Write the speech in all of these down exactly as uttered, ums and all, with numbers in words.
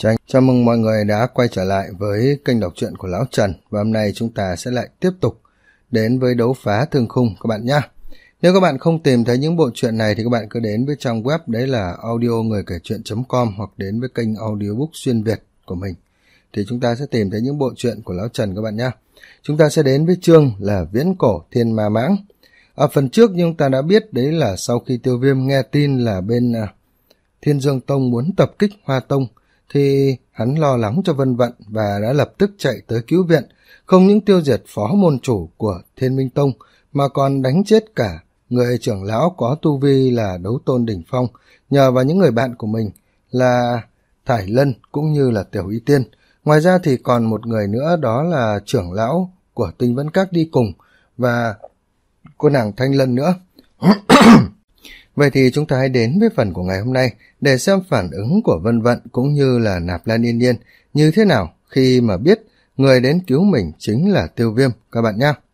Chào, chào mừng mọi người đã quay trở lại với kênh đọc truyện của Lão Trần. Và hôm nay chúng ta sẽ lại tiếp tục đến với đấu phá thương khung các bạn nhé. Nếu các bạn không tìm thấy những bộ truyện này thì các bạn cứ đến với trang web đấy là audio người kể chuyện chấm com hoặc đến với kênh audiobook xuyên Việt của mình. Thì chúng ta sẽ tìm thấy những bộ truyện của Lão Trần các bạn nhé. Chúng ta sẽ đến với chương là Viễn Cổ Thiên Ma Mãng. Ở phần trước như chúng ta đã biết đấy là sau khi Tiêu Viêm nghe tin là bên uh, Thiên Dương Tông muốn tập kích Hoa Tông thì hắn lo lắng cho Vân Vận và đã lập tức chạy tới cứu viện, không những tiêu diệt phó môn chủ của Thiên Minh Tông mà còn đánh chết cả người trưởng lão có tu vi là đấu tôn đỉnh phong, nhờ vào những người bạn của mình là Thải Lân cũng như là Tiểu Y Tiên. Ngoài ra thì còn một người nữa, đó là trưởng lão của Tinh Vẫn Các đi cùng và cô nàng Thanh Lân nữa. Vậy thì chúng ta hãy đến với phần của ngày hôm nay để xem phản ứng của Vân Vận cũng như là Nạp Lan Yên Nhiên như thế nào khi mà biết người đến cứu mình chính là Tiêu Viêm các bạn nhé.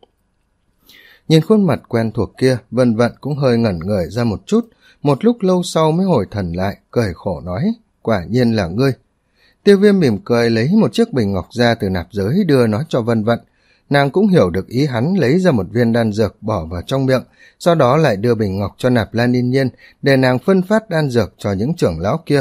Nhìn khuôn mặt quen thuộc kia, Vân Vận cũng hơi ngẩn người ra một chút, một lúc lâu sau mới hồi thần lại, cười khổ nói, quả nhiên là ngươi. Tiêu Viêm mỉm cười lấy một chiếc bình ngọc ra từ nạp giới đưa nó cho Vân Vận. Nàng cũng hiểu được ý hắn, lấy ra một viên đan dược bỏ vào trong miệng, sau đó lại đưa bình ngọc cho Nạp Lan Yên Nhiên để nàng phân phát đan dược cho những trưởng lão kia.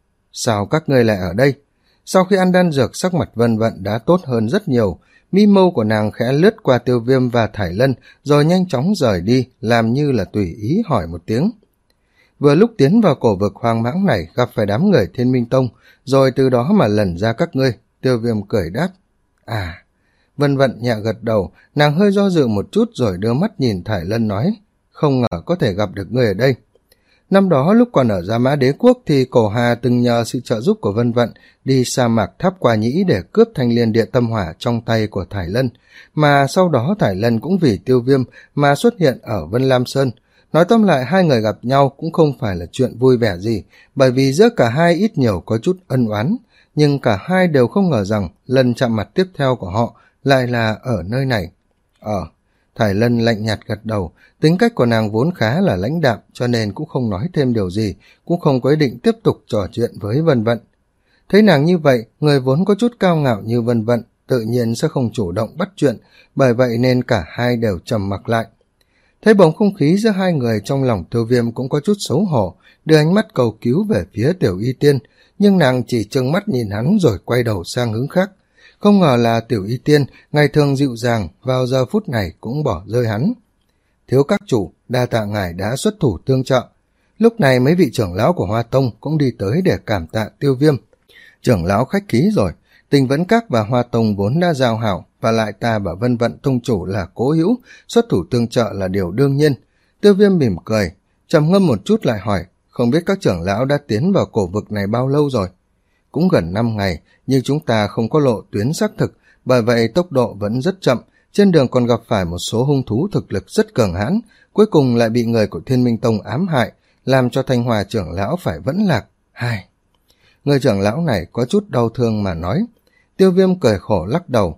Sao các ngươi lại ở đây? Sau khi ăn đan dược, sắc mặt Vân Vận đã tốt hơn rất nhiều, mi mâu của nàng khẽ lướt qua Tiêu Viêm và Thải Lân rồi nhanh chóng rời đi, làm như là tùy ý hỏi một tiếng. Vừa lúc tiến vào cổ vực hoang mãng này gặp phải đám người Thiên Minh Tông, rồi từ đó mà lần ra các ngươi. Tiêu Viêm cười đáp. À... Vân Vận nhẹ gật đầu, nàng hơi do dự một chút rồi đưa mắt nhìn Thải Lân nói, không ngờ có thể gặp được ngươi ở đây. Năm đó lúc còn ở Gia Mã Đế Quốc thì Cổ Hà từng nhờ sự trợ giúp của Vân Vận đi sa mạc Tháp Qua Nhĩ để cướp thanh liên địa tâm hỏa trong tay của Thải Lân, mà sau đó Thải Lân cũng vì Tiêu Viêm mà xuất hiện ở Vân Lam Sơn. Nói tóm lại hai người gặp nhau cũng không phải là chuyện vui vẻ gì, bởi vì giữa cả hai ít nhiều có chút ân oán, nhưng cả hai đều không ngờ rằng lần chạm mặt tiếp theo của họ lại là ở nơi này. Ờ, Thải Lân lạnh nhạt gật đầu, tính cách của nàng vốn khá là lãnh đạm cho nên cũng không nói thêm điều gì, cũng không có ý định tiếp tục trò chuyện với Vân Vận. Thấy nàng như vậy, người vốn có chút cao ngạo như Vân Vận tự nhiên sẽ không chủ động bắt chuyện, bởi vậy nên cả hai đều trầm mặc lại. Thấy bầu không khí giữa hai người, trong lòng Tiêu Viêm cũng có chút xấu hổ, đưa ánh mắt cầu cứu về phía Tiểu Y Tiên, nhưng nàng chỉ trừng mắt nhìn hắn rồi quay đầu sang hướng khác. Không ngờ là Tiểu Y Tiên, ngày thường dịu dàng, vào giờ phút này cũng bỏ rơi hắn. Thiếu các chủ, đa tạ ngài đã xuất thủ tương trợ. Lúc này mấy vị trưởng lão của Hoa Tông cũng đi tới để cảm tạ Tiêu Viêm. Trưởng lão khách khí rồi, Tinh Vẫn Các và Hoa Tông vốn đã giao hảo, và lại ta bảo Vân Vận tông chủ là cố hữu, xuất thủ tương trợ là điều đương nhiên. Tiêu Viêm mỉm cười, trầm ngâm một chút lại hỏi, không biết các trưởng lão đã tiến vào cổ vực này bao lâu rồi? Cũng gần năm ngày, nhưng chúng ta không có lộ tuyến xác thực, bởi vậy tốc độ vẫn rất chậm, trên đường còn gặp phải một số hung thú thực lực rất cường hãn, cuối cùng lại bị người của Thiên Minh Tông ám hại, làm cho Thanh Hòa trưởng lão phải vẫn lạc. Hai. Người trưởng lão này có chút đau thương mà nói. Tiêu Viêm cười khổ lắc đầu.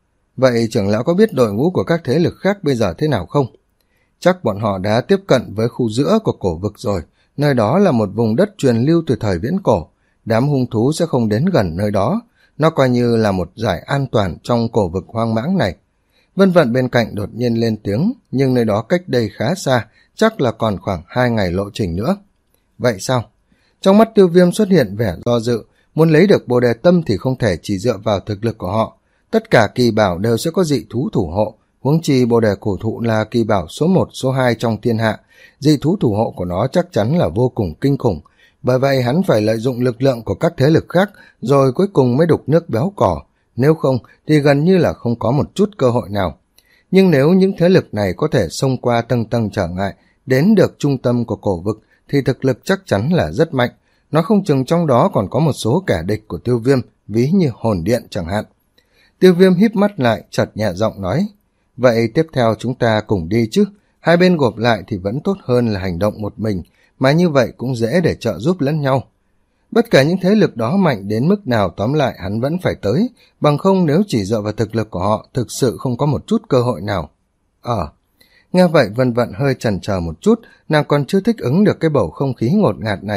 Vậy trưởng lão có biết đội ngũ của các thế lực khác bây giờ thế nào không? Chắc bọn họ đã tiếp cận với khu giữa của cổ vực rồi, nơi đó là một vùng đất truyền lưu từ thời viễn cổ. Đám hung thú sẽ không đến gần nơi đó, nó coi như là một giải an toàn trong cổ vực hoang mãng này. Vân Vận bên cạnh đột nhiên lên tiếng, nhưng nơi đó cách đây khá xa, chắc là còn khoảng hai ngày lộ trình nữa. Vậy sao? Trong mắt Tiêu Viêm xuất hiện vẻ do dự, muốn lấy được Bồ Đề Tâm thì không thể chỉ dựa vào thực lực của họ. Tất cả kỳ bảo đều sẽ có dị thú thủ hộ, huống chi Bồ Đề Cổ Thụ là kỳ bảo số một, số hai trong thiên hạ, dị thú thủ hộ của nó chắc chắn là vô cùng kinh khủng. Bởi vậy hắn phải lợi dụng lực lượng của các thế lực khác rồi cuối cùng mới đục nước béo cỏ, nếu không thì gần như là không có một chút cơ hội nào. Nhưng nếu những thế lực này có thể xông qua tầng tầng trở ngại, đến được trung tâm của cổ vực thì thực lực chắc chắn là rất mạnh, nó không chừng trong đó còn có một số kẻ địch của Tiêu Viêm, ví như hồn điện chẳng hạn. Tiêu Viêm híp mắt lại, chợt nhẹ giọng nói, vậy tiếp theo chúng ta cùng đi chứ, hai bên gộp lại thì vẫn tốt hơn là hành động một mình, mà như vậy cũng dễ để trợ giúp lẫn nhau. Bất kể những thế lực đó mạnh đến mức nào, tóm lại hắn vẫn phải tới, bằng không nếu chỉ dựa vào thực lực của họ, thực sự không có một chút cơ hội nào. Ờ, nghe vậy Vân Vận hơi chần chờ một chút, nàng còn chưa thích ứng được cái bầu không khí ngột ngạt này,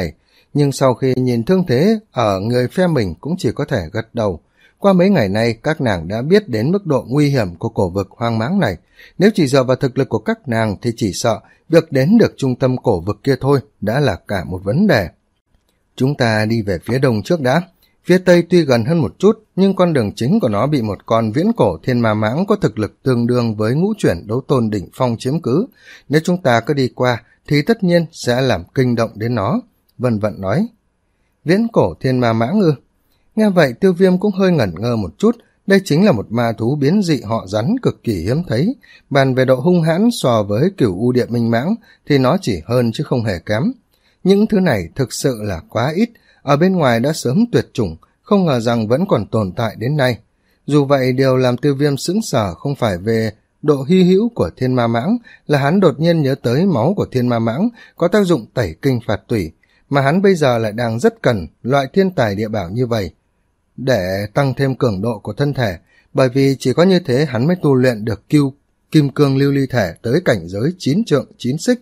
nhưng sau khi nhìn thương thế ở người phe mình cũng chỉ có thể gật đầu. Qua mấy ngày nay, các nàng đã biết đến mức độ nguy hiểm của cổ vực hoang máng này. Nếu chỉ dựa vào thực lực của các nàng thì chỉ sợ việc đến được trung tâm cổ vực kia thôi đã là cả một vấn đề. Chúng ta đi về phía đông trước đã. Phía tây tuy gần hơn một chút, nhưng con đường chính của nó bị một con viễn cổ thiên ma mãng có thực lực tương đương với ngũ chuyển đấu tôn đỉnh phong chiếm cứ. Nếu chúng ta cứ đi qua, thì tất nhiên sẽ làm kinh động đến nó. Vân Vận nói. Viễn cổ thiên ma mãng ư? Nghe vậy Tiêu Viêm cũng hơi ngẩn ngơ một chút. Đây chính là một ma thú biến dị họ rắn cực kỳ hiếm thấy. Bàn về độ hung hãn so với cửu u địa minh mãng thì nó chỉ hơn chứ không hề kém. Những thứ này thực sự là quá ít, ở bên ngoài đã sớm tuyệt chủng, không ngờ rằng vẫn còn tồn tại đến nay. Dù vậy, điều làm Tiêu Viêm sững sờ không phải về độ hy hữu của thiên ma mãng, là hắn đột nhiên nhớ tới máu của thiên ma mãng có tác dụng tẩy kinh phạt tủy, mà hắn bây giờ lại đang rất cần loại thiên tài địa bảo như vậy để tăng thêm cường độ của thân thể, bởi vì chỉ có như thế hắn mới tu luyện được kiêu kim cương lưu ly thể tới cảnh giới chín trượng chín xích.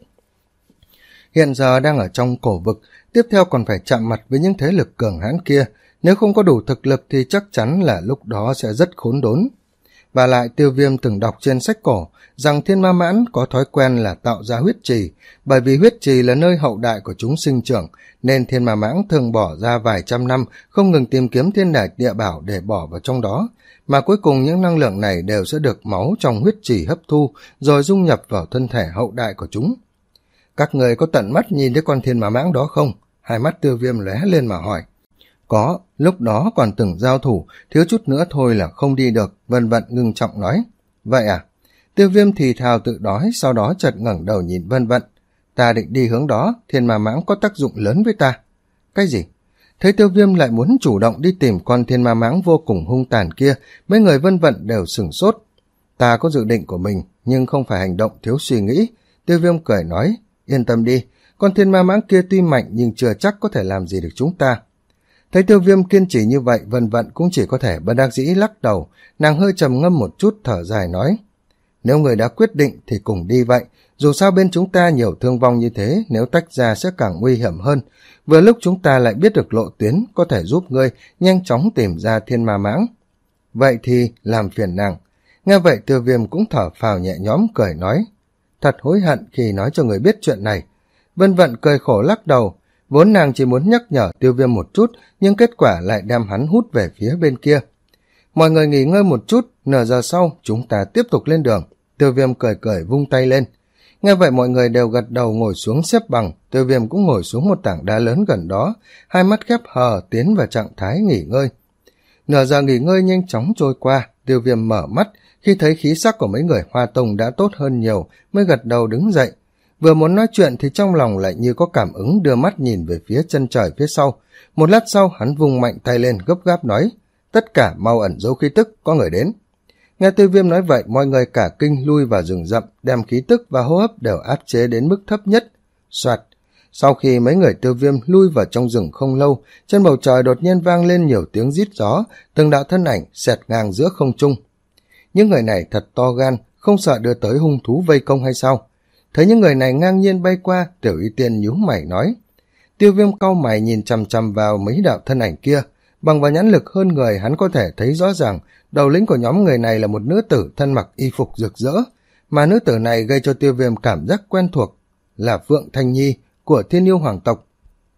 Hiện giờ đang ở trong cổ vực, tiếp theo còn phải chạm mặt với những thế lực cường hãn kia, nếu không có đủ thực lực thì chắc chắn là lúc đó sẽ rất khốn đốn. Và lại Tiêu Viêm từng đọc trên sách cổ rằng thiên ma mãn có thói quen là tạo ra huyết trì, bởi vì huyết trì là nơi hậu đại của chúng sinh trưởng, nên thiên ma mãng thường bỏ ra vài trăm năm không ngừng tìm kiếm thiên đài địa bảo để bỏ vào trong đó, mà cuối cùng những năng lượng này đều sẽ được máu trong huyết trì hấp thu rồi dung nhập vào thân thể hậu đại của chúng. Các người có tận mắt nhìn thấy con thiên ma mãng đó không? Hai mắt Tiêu Viêm lóe lên mà hỏi. Có, lúc đó còn từng giao thủ, thiếu chút nữa thôi là không đi được, Vân Vận ngưng trọng nói. Vậy à? Tiêu Viêm thì thào tự đói, sau đó chợt ngẩng đầu nhìn Vân Vận. Ta định đi hướng đó, thiên ma mãng có tác dụng lớn với ta. Cái gì? Thấy Tiêu Viêm lại muốn chủ động đi tìm con thiên ma mãng vô cùng hung tàn kia, mấy người Vân Vận đều sửng sốt. Ta có dự định của mình, nhưng không phải hành động thiếu suy nghĩ. Tiêu Viêm cười nói, yên tâm đi, con thiên ma mãng kia tuy mạnh nhưng chưa chắc có thể làm gì được chúng ta. Thấy Tiêu Viêm kiên trì như vậy, Vân Vận cũng chỉ có thể bất đắc dĩ lắc đầu, nàng hơi trầm ngâm một chút thở dài nói. Nếu người đã quyết định thì cùng đi vậy, dù sao bên chúng ta nhiều thương vong như thế, nếu tách ra sẽ càng nguy hiểm hơn. Vừa lúc chúng ta lại biết được lộ tuyến, có thể giúp ngươi nhanh chóng tìm ra thiên ma mãng. Vậy thì làm phiền nàng. Nghe vậy Tiêu Viêm cũng thở phào nhẹ nhõm cười nói. Thật hối hận khi nói cho người biết chuyện này. Vân Vận cười khổ lắc đầu. Vốn nàng chỉ muốn nhắc nhở Tiêu Viêm một chút, nhưng kết quả lại đem hắn hút về phía bên kia. Mọi người nghỉ ngơi một chút, nửa giờ sau chúng ta tiếp tục lên đường. Tiêu Viêm cười cười vung tay lên. Nghe vậy mọi người đều gật đầu ngồi xuống xếp bằng. Tiêu Viêm cũng ngồi xuống một tảng đá lớn gần đó, hai mắt khép hờ tiến vào trạng thái nghỉ ngơi. Nửa giờ nghỉ ngơi nhanh chóng trôi qua, Tiêu Viêm mở mắt, khi thấy khí sắc của mấy người Hoa Tông đã tốt hơn nhiều, mới gật đầu đứng dậy. Vừa muốn nói chuyện thì trong lòng lại như có cảm ứng, đưa mắt nhìn về phía chân trời phía sau. Một lát sau hắn vung mạnh tay lên gấp gáp nói, tất cả mau ẩn giấu khí tức, có người đến. Nghe Tiêu Viêm nói vậy, mọi người cả kinh lui vào rừng rậm, đem khí tức và hô hấp đều áp chế đến mức thấp nhất. Soạt. Sau khi mấy người Tiêu Viêm lui vào trong rừng không lâu, trên bầu trời đột nhiên vang lên nhiều tiếng rít gió, từng đạo thân ảnh xẹt ngang giữa không trung. Những người này thật to gan, không sợ đưa tới hung thú vây công hay sao? Thấy những người này ngang nhiên bay qua, Tiểu Y Tiên nhíu mày nói. Tiêu Viêm cau mày nhìn chằm chằm vào mấy đạo thân ảnh kia, bằng vào nhãn lực hơn người hắn có thể thấy rõ ràng đầu lĩnh của nhóm người này là một nữ tử thân mặc y phục rực rỡ, mà nữ tử này gây cho Tiêu Viêm cảm giác quen thuộc, là Phượng Thanh Nhi của Thiên Yêu Hoàng tộc.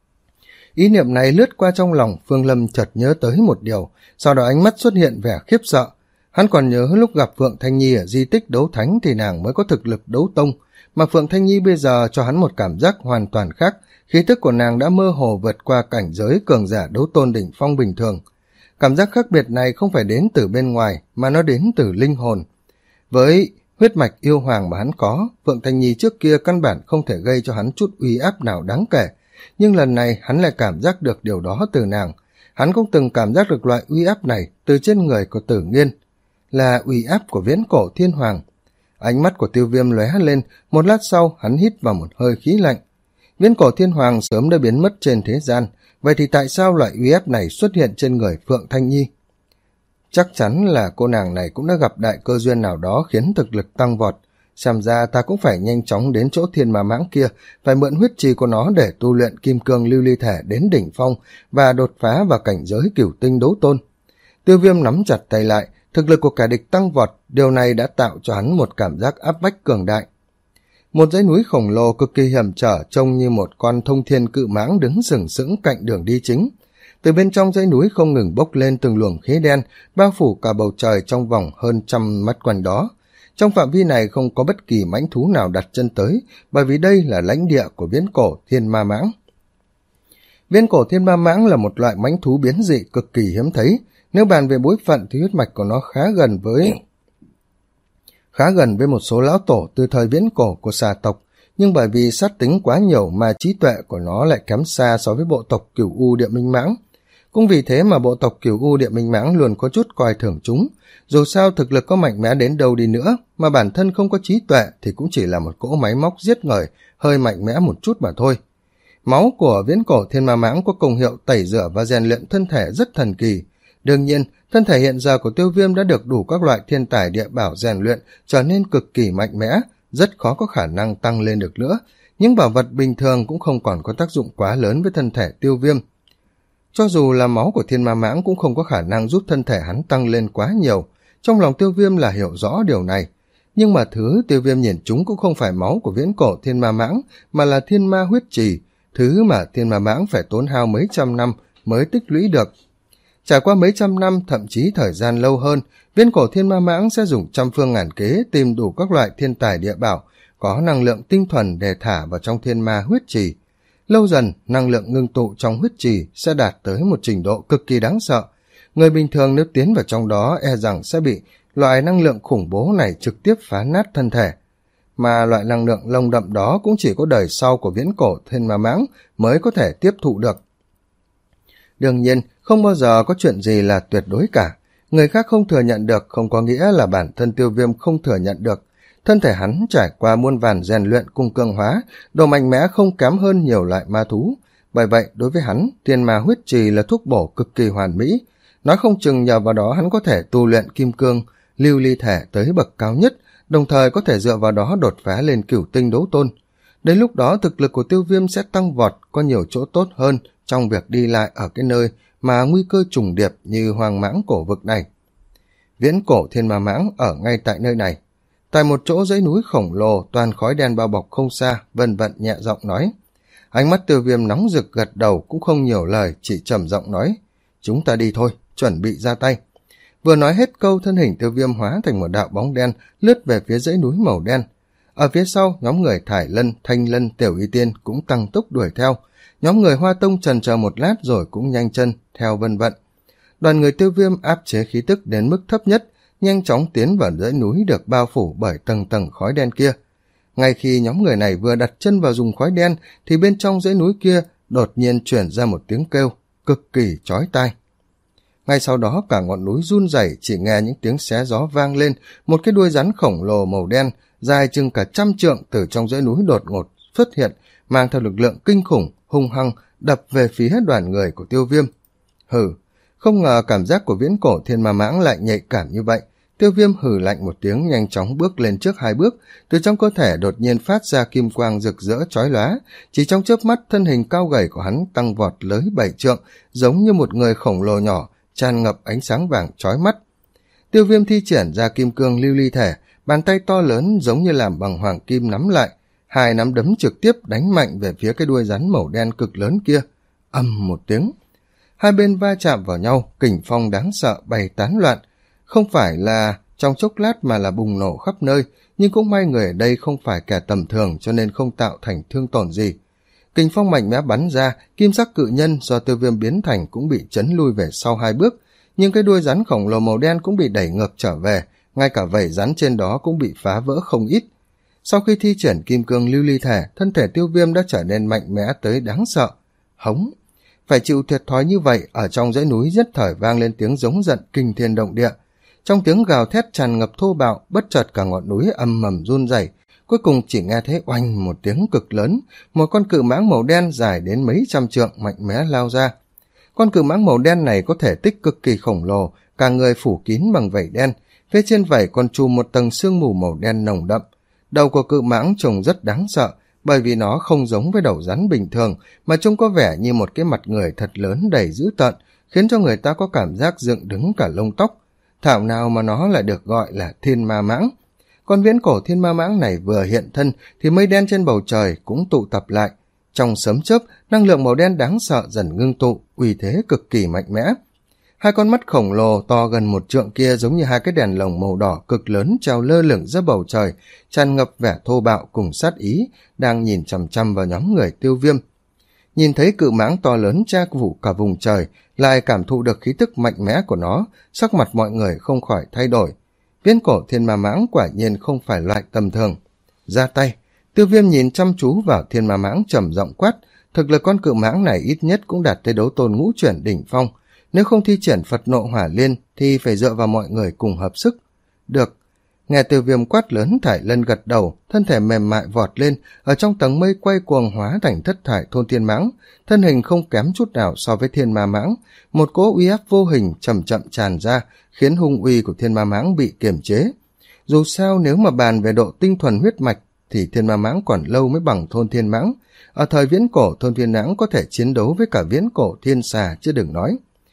Ý niệm này lướt qua trong lòng, Phương Lâm chợt nhớ tới một điều, sau đó ánh mắt xuất hiện vẻ khiếp sợ. Hắn còn nhớ lúc gặp Phượng Thanh Nhi ở di tích đấu thánh thì nàng mới có thực lực đấu tông, mà Phượng Thanh Nhi bây giờ cho hắn một cảm giác hoàn toàn khác, khí tức của nàng đã mơ hồ vượt qua cảnh giới cường giả đấu tôn đỉnh phong bình thường. Cảm giác khác biệt này không phải đến từ bên ngoài, mà nó đến từ linh hồn. Với huyết mạch yêu hoàng mà hắn có, Phượng Thanh Nhi trước kia căn bản không thể gây cho hắn chút uy áp nào đáng kể, nhưng lần này hắn lại cảm giác được điều đó từ nàng. Hắn cũng từng cảm giác được loại uy áp này từ trên người của Tử Nghiên, là uy áp của viễn cổ thiên hoàng. Ánh mắt của Tiêu Viêm lóe lên, một lát sau hắn hít vào một hơi khí lạnh. Viễn cổ thiên hoàng sớm đã biến mất trên thế gian, vậy thì tại sao loại uy áp này xuất hiện trên người Phượng Thanh Nhi? Chắc chắn là cô nàng này cũng đã gặp đại cơ duyên nào đó khiến thực lực tăng vọt. xem ra ta cũng phải nhanh chóng đến chỗ thiên ma mãng kia, phải mượn huyết trì của nó để tu luyện kim cương lưu ly thể đến đỉnh phong và đột phá vào cảnh giới cửu tinh đấu tôn. Tiêu Viêm nắm chặt tay lại, thực lực của kẻ địch tăng vọt, điều này đã tạo cho hắn một cảm giác áp bách cường đại. Một dãy núi khổng lồ cực kỳ hiểm trở trông như một con thông thiên cự mãng đứng sừng sững cạnh đường đi chính. Từ bên trong dãy núi không ngừng bốc lên từng luồng khí đen, bao phủ cả bầu trời trong vòng hơn trăm mét quanh đó. Trong phạm vi này không có bất kỳ mãnh thú nào đặt chân tới, bởi vì đây là lãnh địa của viễn cổ thiên ma mãng. Viễn cổ thiên ma mãng là một loại mãnh thú biến dị cực kỳ hiếm thấy. Nếu bàn về bối phận thì huyết mạch của nó khá gần với khá gần với một số lão tổ từ thời viễn cổ của xà tộc, nhưng bởi vì sát tính quá nhiều mà trí tuệ của nó lại kém xa so với bộ tộc Cửu U Địa Minh Mãng. Cũng vì thế mà bộ tộc Cửu U Địa Minh Mãng luôn có chút coi thường chúng. Dù sao thực lực có mạnh mẽ đến đâu đi nữa, mà bản thân không có trí tuệ thì cũng chỉ là một cỗ máy móc giết người, hơi mạnh mẽ một chút mà thôi. Máu của viễn cổ thiên ma mãng có công hiệu tẩy rửa và rèn luyện thân thể rất thần kỳ. Đương nhiên, thân thể hiện giờ của Tiêu Viêm đã được đủ các loại thiên tài địa bảo rèn luyện, trở nên cực kỳ mạnh mẽ, rất khó có khả năng tăng lên được nữa. Những bảo vật bình thường cũng không còn có tác dụng quá lớn với thân thể Tiêu Viêm. Cho dù là máu của thiên ma mãng cũng không có khả năng giúp thân thể hắn tăng lên quá nhiều. Trong lòng Tiêu Viêm là hiểu rõ điều này. Nhưng mà thứ Tiêu Viêm nhìn chúng cũng không phải máu của viễn cổ thiên ma mãng, mà là thiên ma huyết trì, thứ mà thiên ma mãng phải tốn hao mấy trăm năm mới tích lũy được. Trải qua mấy trăm năm, thậm chí thời gian lâu hơn, viễn cổ thiên ma mãng sẽ dùng trăm phương ngàn kế tìm đủ các loại thiên tài địa bảo, có năng lượng tinh thuần để thả vào trong thiên ma huyết trì. Lâu dần, năng lượng ngưng tụ trong huyết trì sẽ đạt tới một trình độ cực kỳ đáng sợ. Người bình thường nếu tiến vào trong đó e rằng sẽ bị loại năng lượng khủng bố này trực tiếp phá nát thân thể. Mà loại năng lượng lông đậm đó cũng chỉ có đời sau của viễn cổ thiên ma mãng mới có thể tiếp thụ được. Đương nhiên, không bao giờ có chuyện gì là tuyệt đối cả. Người khác không thừa nhận được không có nghĩa là bản thân Tiêu Viêm không thừa nhận được. Thân thể hắn trải qua muôn vàn rèn luyện cùng cường hóa, độ mạnh mẽ không kém hơn nhiều loại ma thú. Bởi vậy, đối với hắn, thiên ma huyết trì là thuốc bổ cực kỳ hoàn mỹ. Nói không chừng nhờ vào đó hắn có thể tu luyện kim cương, lưu ly thể tới bậc cao nhất, đồng thời có thể dựa vào đó đột phá lên cửu tinh đấu tôn. Đến lúc đó thực lực của Tiêu Viêm sẽ tăng vọt, có nhiều chỗ tốt hơn trong việc đi lại ở cái nơi mà nguy cơ trùng điệp như hoang mãng cổ vực này. Viễn cổ thiên ma mãng ở ngay tại nơi này. Tại một chỗ dãy núi khổng lồ toàn khói đen bao bọc không xa, Vân Vận nhẹ giọng nói. Ánh mắt Tiêu Viêm nóng rực gật đầu cũng không nhiều lời, chỉ trầm giọng nói. Chúng ta đi thôi, chuẩn bị ra tay. Vừa nói hết câu, thân hình Tiêu Viêm hóa thành một đạo bóng đen lướt về phía dãy núi màu đen. Ở phía sau, nhóm người Thải Lân, Thanh Lân, Tiểu Y Tiên cũng tăng tốc đuổi theo. Nhóm người Hoa Tông chần chờ một lát rồi cũng nhanh chân theo Vân Vận. Đoàn người Tiêu Viêm áp chế khí tức đến mức thấp nhất, nhanh chóng tiến vào dãy núi được bao phủ bởi tầng tầng khói đen kia. Ngay khi nhóm người này vừa đặt chân vào vùng khói đen thì bên trong dãy núi kia đột nhiên chuyển ra một tiếng kêu cực kỳ chói tai. Ngay sau đó cả ngọn núi run rẩy, chỉ nghe những tiếng xé gió vang lên, một cái đuôi rắn khổng lồ màu đen dài chừng cả trăm trượng từ trong dãy núi đột ngột xuất hiện, mang theo lực lượng kinh khủng hung hăng đập về phía đoàn người của Tiêu Viêm. Hừ, không ngờ cảm giác của viễn cổ thiên ma mãng lại nhạy cảm như vậy. Tiêu Viêm hừ lạnh một tiếng, nhanh chóng bước lên trước hai bước, từ trong cơ thể đột nhiên phát ra kim quang rực rỡ chói lóa. Chỉ trong chớp mắt, thân hình cao gầy của hắn tăng vọt tới bảy trượng, giống như một người khổng lồ nhỏ, tràn ngập ánh sáng vàng chói mắt. Tiêu Viêm thi triển ra kim cương lưu ly thể, bàn tay to lớn giống như làm bằng hoàng kim nắm lại, hai nắm đấm trực tiếp đánh mạnh về phía cái đuôi rắn màu đen cực lớn kia. Ầm một tiếng, hai bên va chạm vào nhau, kình phong đáng sợ bay tán loạn. Không phải là trong chốc lát mà là bùng nổ khắp nơi, nhưng cũng may người ở đây không phải kẻ tầm thường cho nên không tạo thành thương tổn gì. Kình phong mạnh mẽ bắn ra, kim sắc cự nhân do Tiêu Viêm biến thành cũng bị chấn lui về sau hai bước, nhưng cái đuôi rắn khổng lồ màu đen cũng bị đẩy ngược trở về, ngay cả vảy rắn trên đó cũng bị phá vỡ không ít. Sau khi thi triển kim cương lưu ly thể, thân thể Tiêu Viêm đã trở nên mạnh mẽ tới đáng sợ. Hống! Phải chịu thiệt thòi như vậy, ở trong dãy núi nhất thời vang lên tiếng giống giận kinh thiên động địa. Trong tiếng gào thét tràn ngập thô bạo, bất chợt cả ngọn núi âm mầm run rẩy. Cuối cùng chỉ nghe thấy oanh một tiếng cực lớn, một con cự mãng màu đen dài đến mấy trăm trượng mạnh mẽ lao ra. Con cự mãng màu đen này có thể tích cực kỳ khổng lồ, cả người phủ kín bằng vảy đen, phía trên vảy còn trùm một tầng sương mù màu đen nồng đậm. Đầu của cự mãng trông rất đáng sợ, bởi vì nó không giống với đầu rắn bình thường, mà trông có vẻ như một cái mặt người thật lớn đầy dữ tợn, khiến cho người ta có cảm giác dựng đứng cả lông tóc. Thảo nào mà nó lại được gọi là thiên ma mãng. Con viễn cổ thiên ma mãng này vừa hiện thân thì mây đen trên bầu trời cũng tụ tập lại. Trong sấm chớp, năng lượng màu đen đáng sợ dần ngưng tụ, uy thế cực kỳ mạnh mẽ. Hai con mắt khổng lồ to gần một trượng kia giống như hai cái đèn lồng màu đỏ cực lớn treo lơ lửng giữa bầu trời, tràn ngập vẻ thô bạo cùng sát ý, đang nhìn chằm chằm vào nhóm người Tiêu Viêm. Nhìn thấy cự mãng to lớn che phủ cả vùng trời, lại cảm thụ được khí tức mạnh mẽ của nó, sắc mặt mọi người không khỏi thay đổi. Viễn cổ thiên ma mãng quả nhiên không phải loại tầm thường. Ra tay, Tiêu Viêm nhìn chăm chú vào thiên ma mãng trầm giọng quát, thực lực con cự mãng này ít nhất cũng đạt tới đấu tôn ngũ chuyển đỉnh phong. Nếu không thi triển Phật nộ hỏa liên thì phải dựa vào mọi người cùng hợp sức. Được. Nghe Tiêu Viêm quát lớn, Thải Lân gật đầu, thân thể mềm mại vọt lên, ở trong tầng mây quay cuồng hóa thành thất thải thôn thiên mãng, thân hình không kém chút nào so với thiên ma mãng. Một cỗ uy áp vô hình chậm chậm tràn ra, khiến hung uy của thiên ma mãng bị kiềm chế. Dù sao nếu mà bàn về độ tinh thuần huyết mạch thì thiên ma mãng còn lâu mới bằng thôn thiên mãng. Ở thời viễn cổ, thôn thiên mãng có thể chiến đấu với cả viễn cổ thiên xà chứ đừng nói.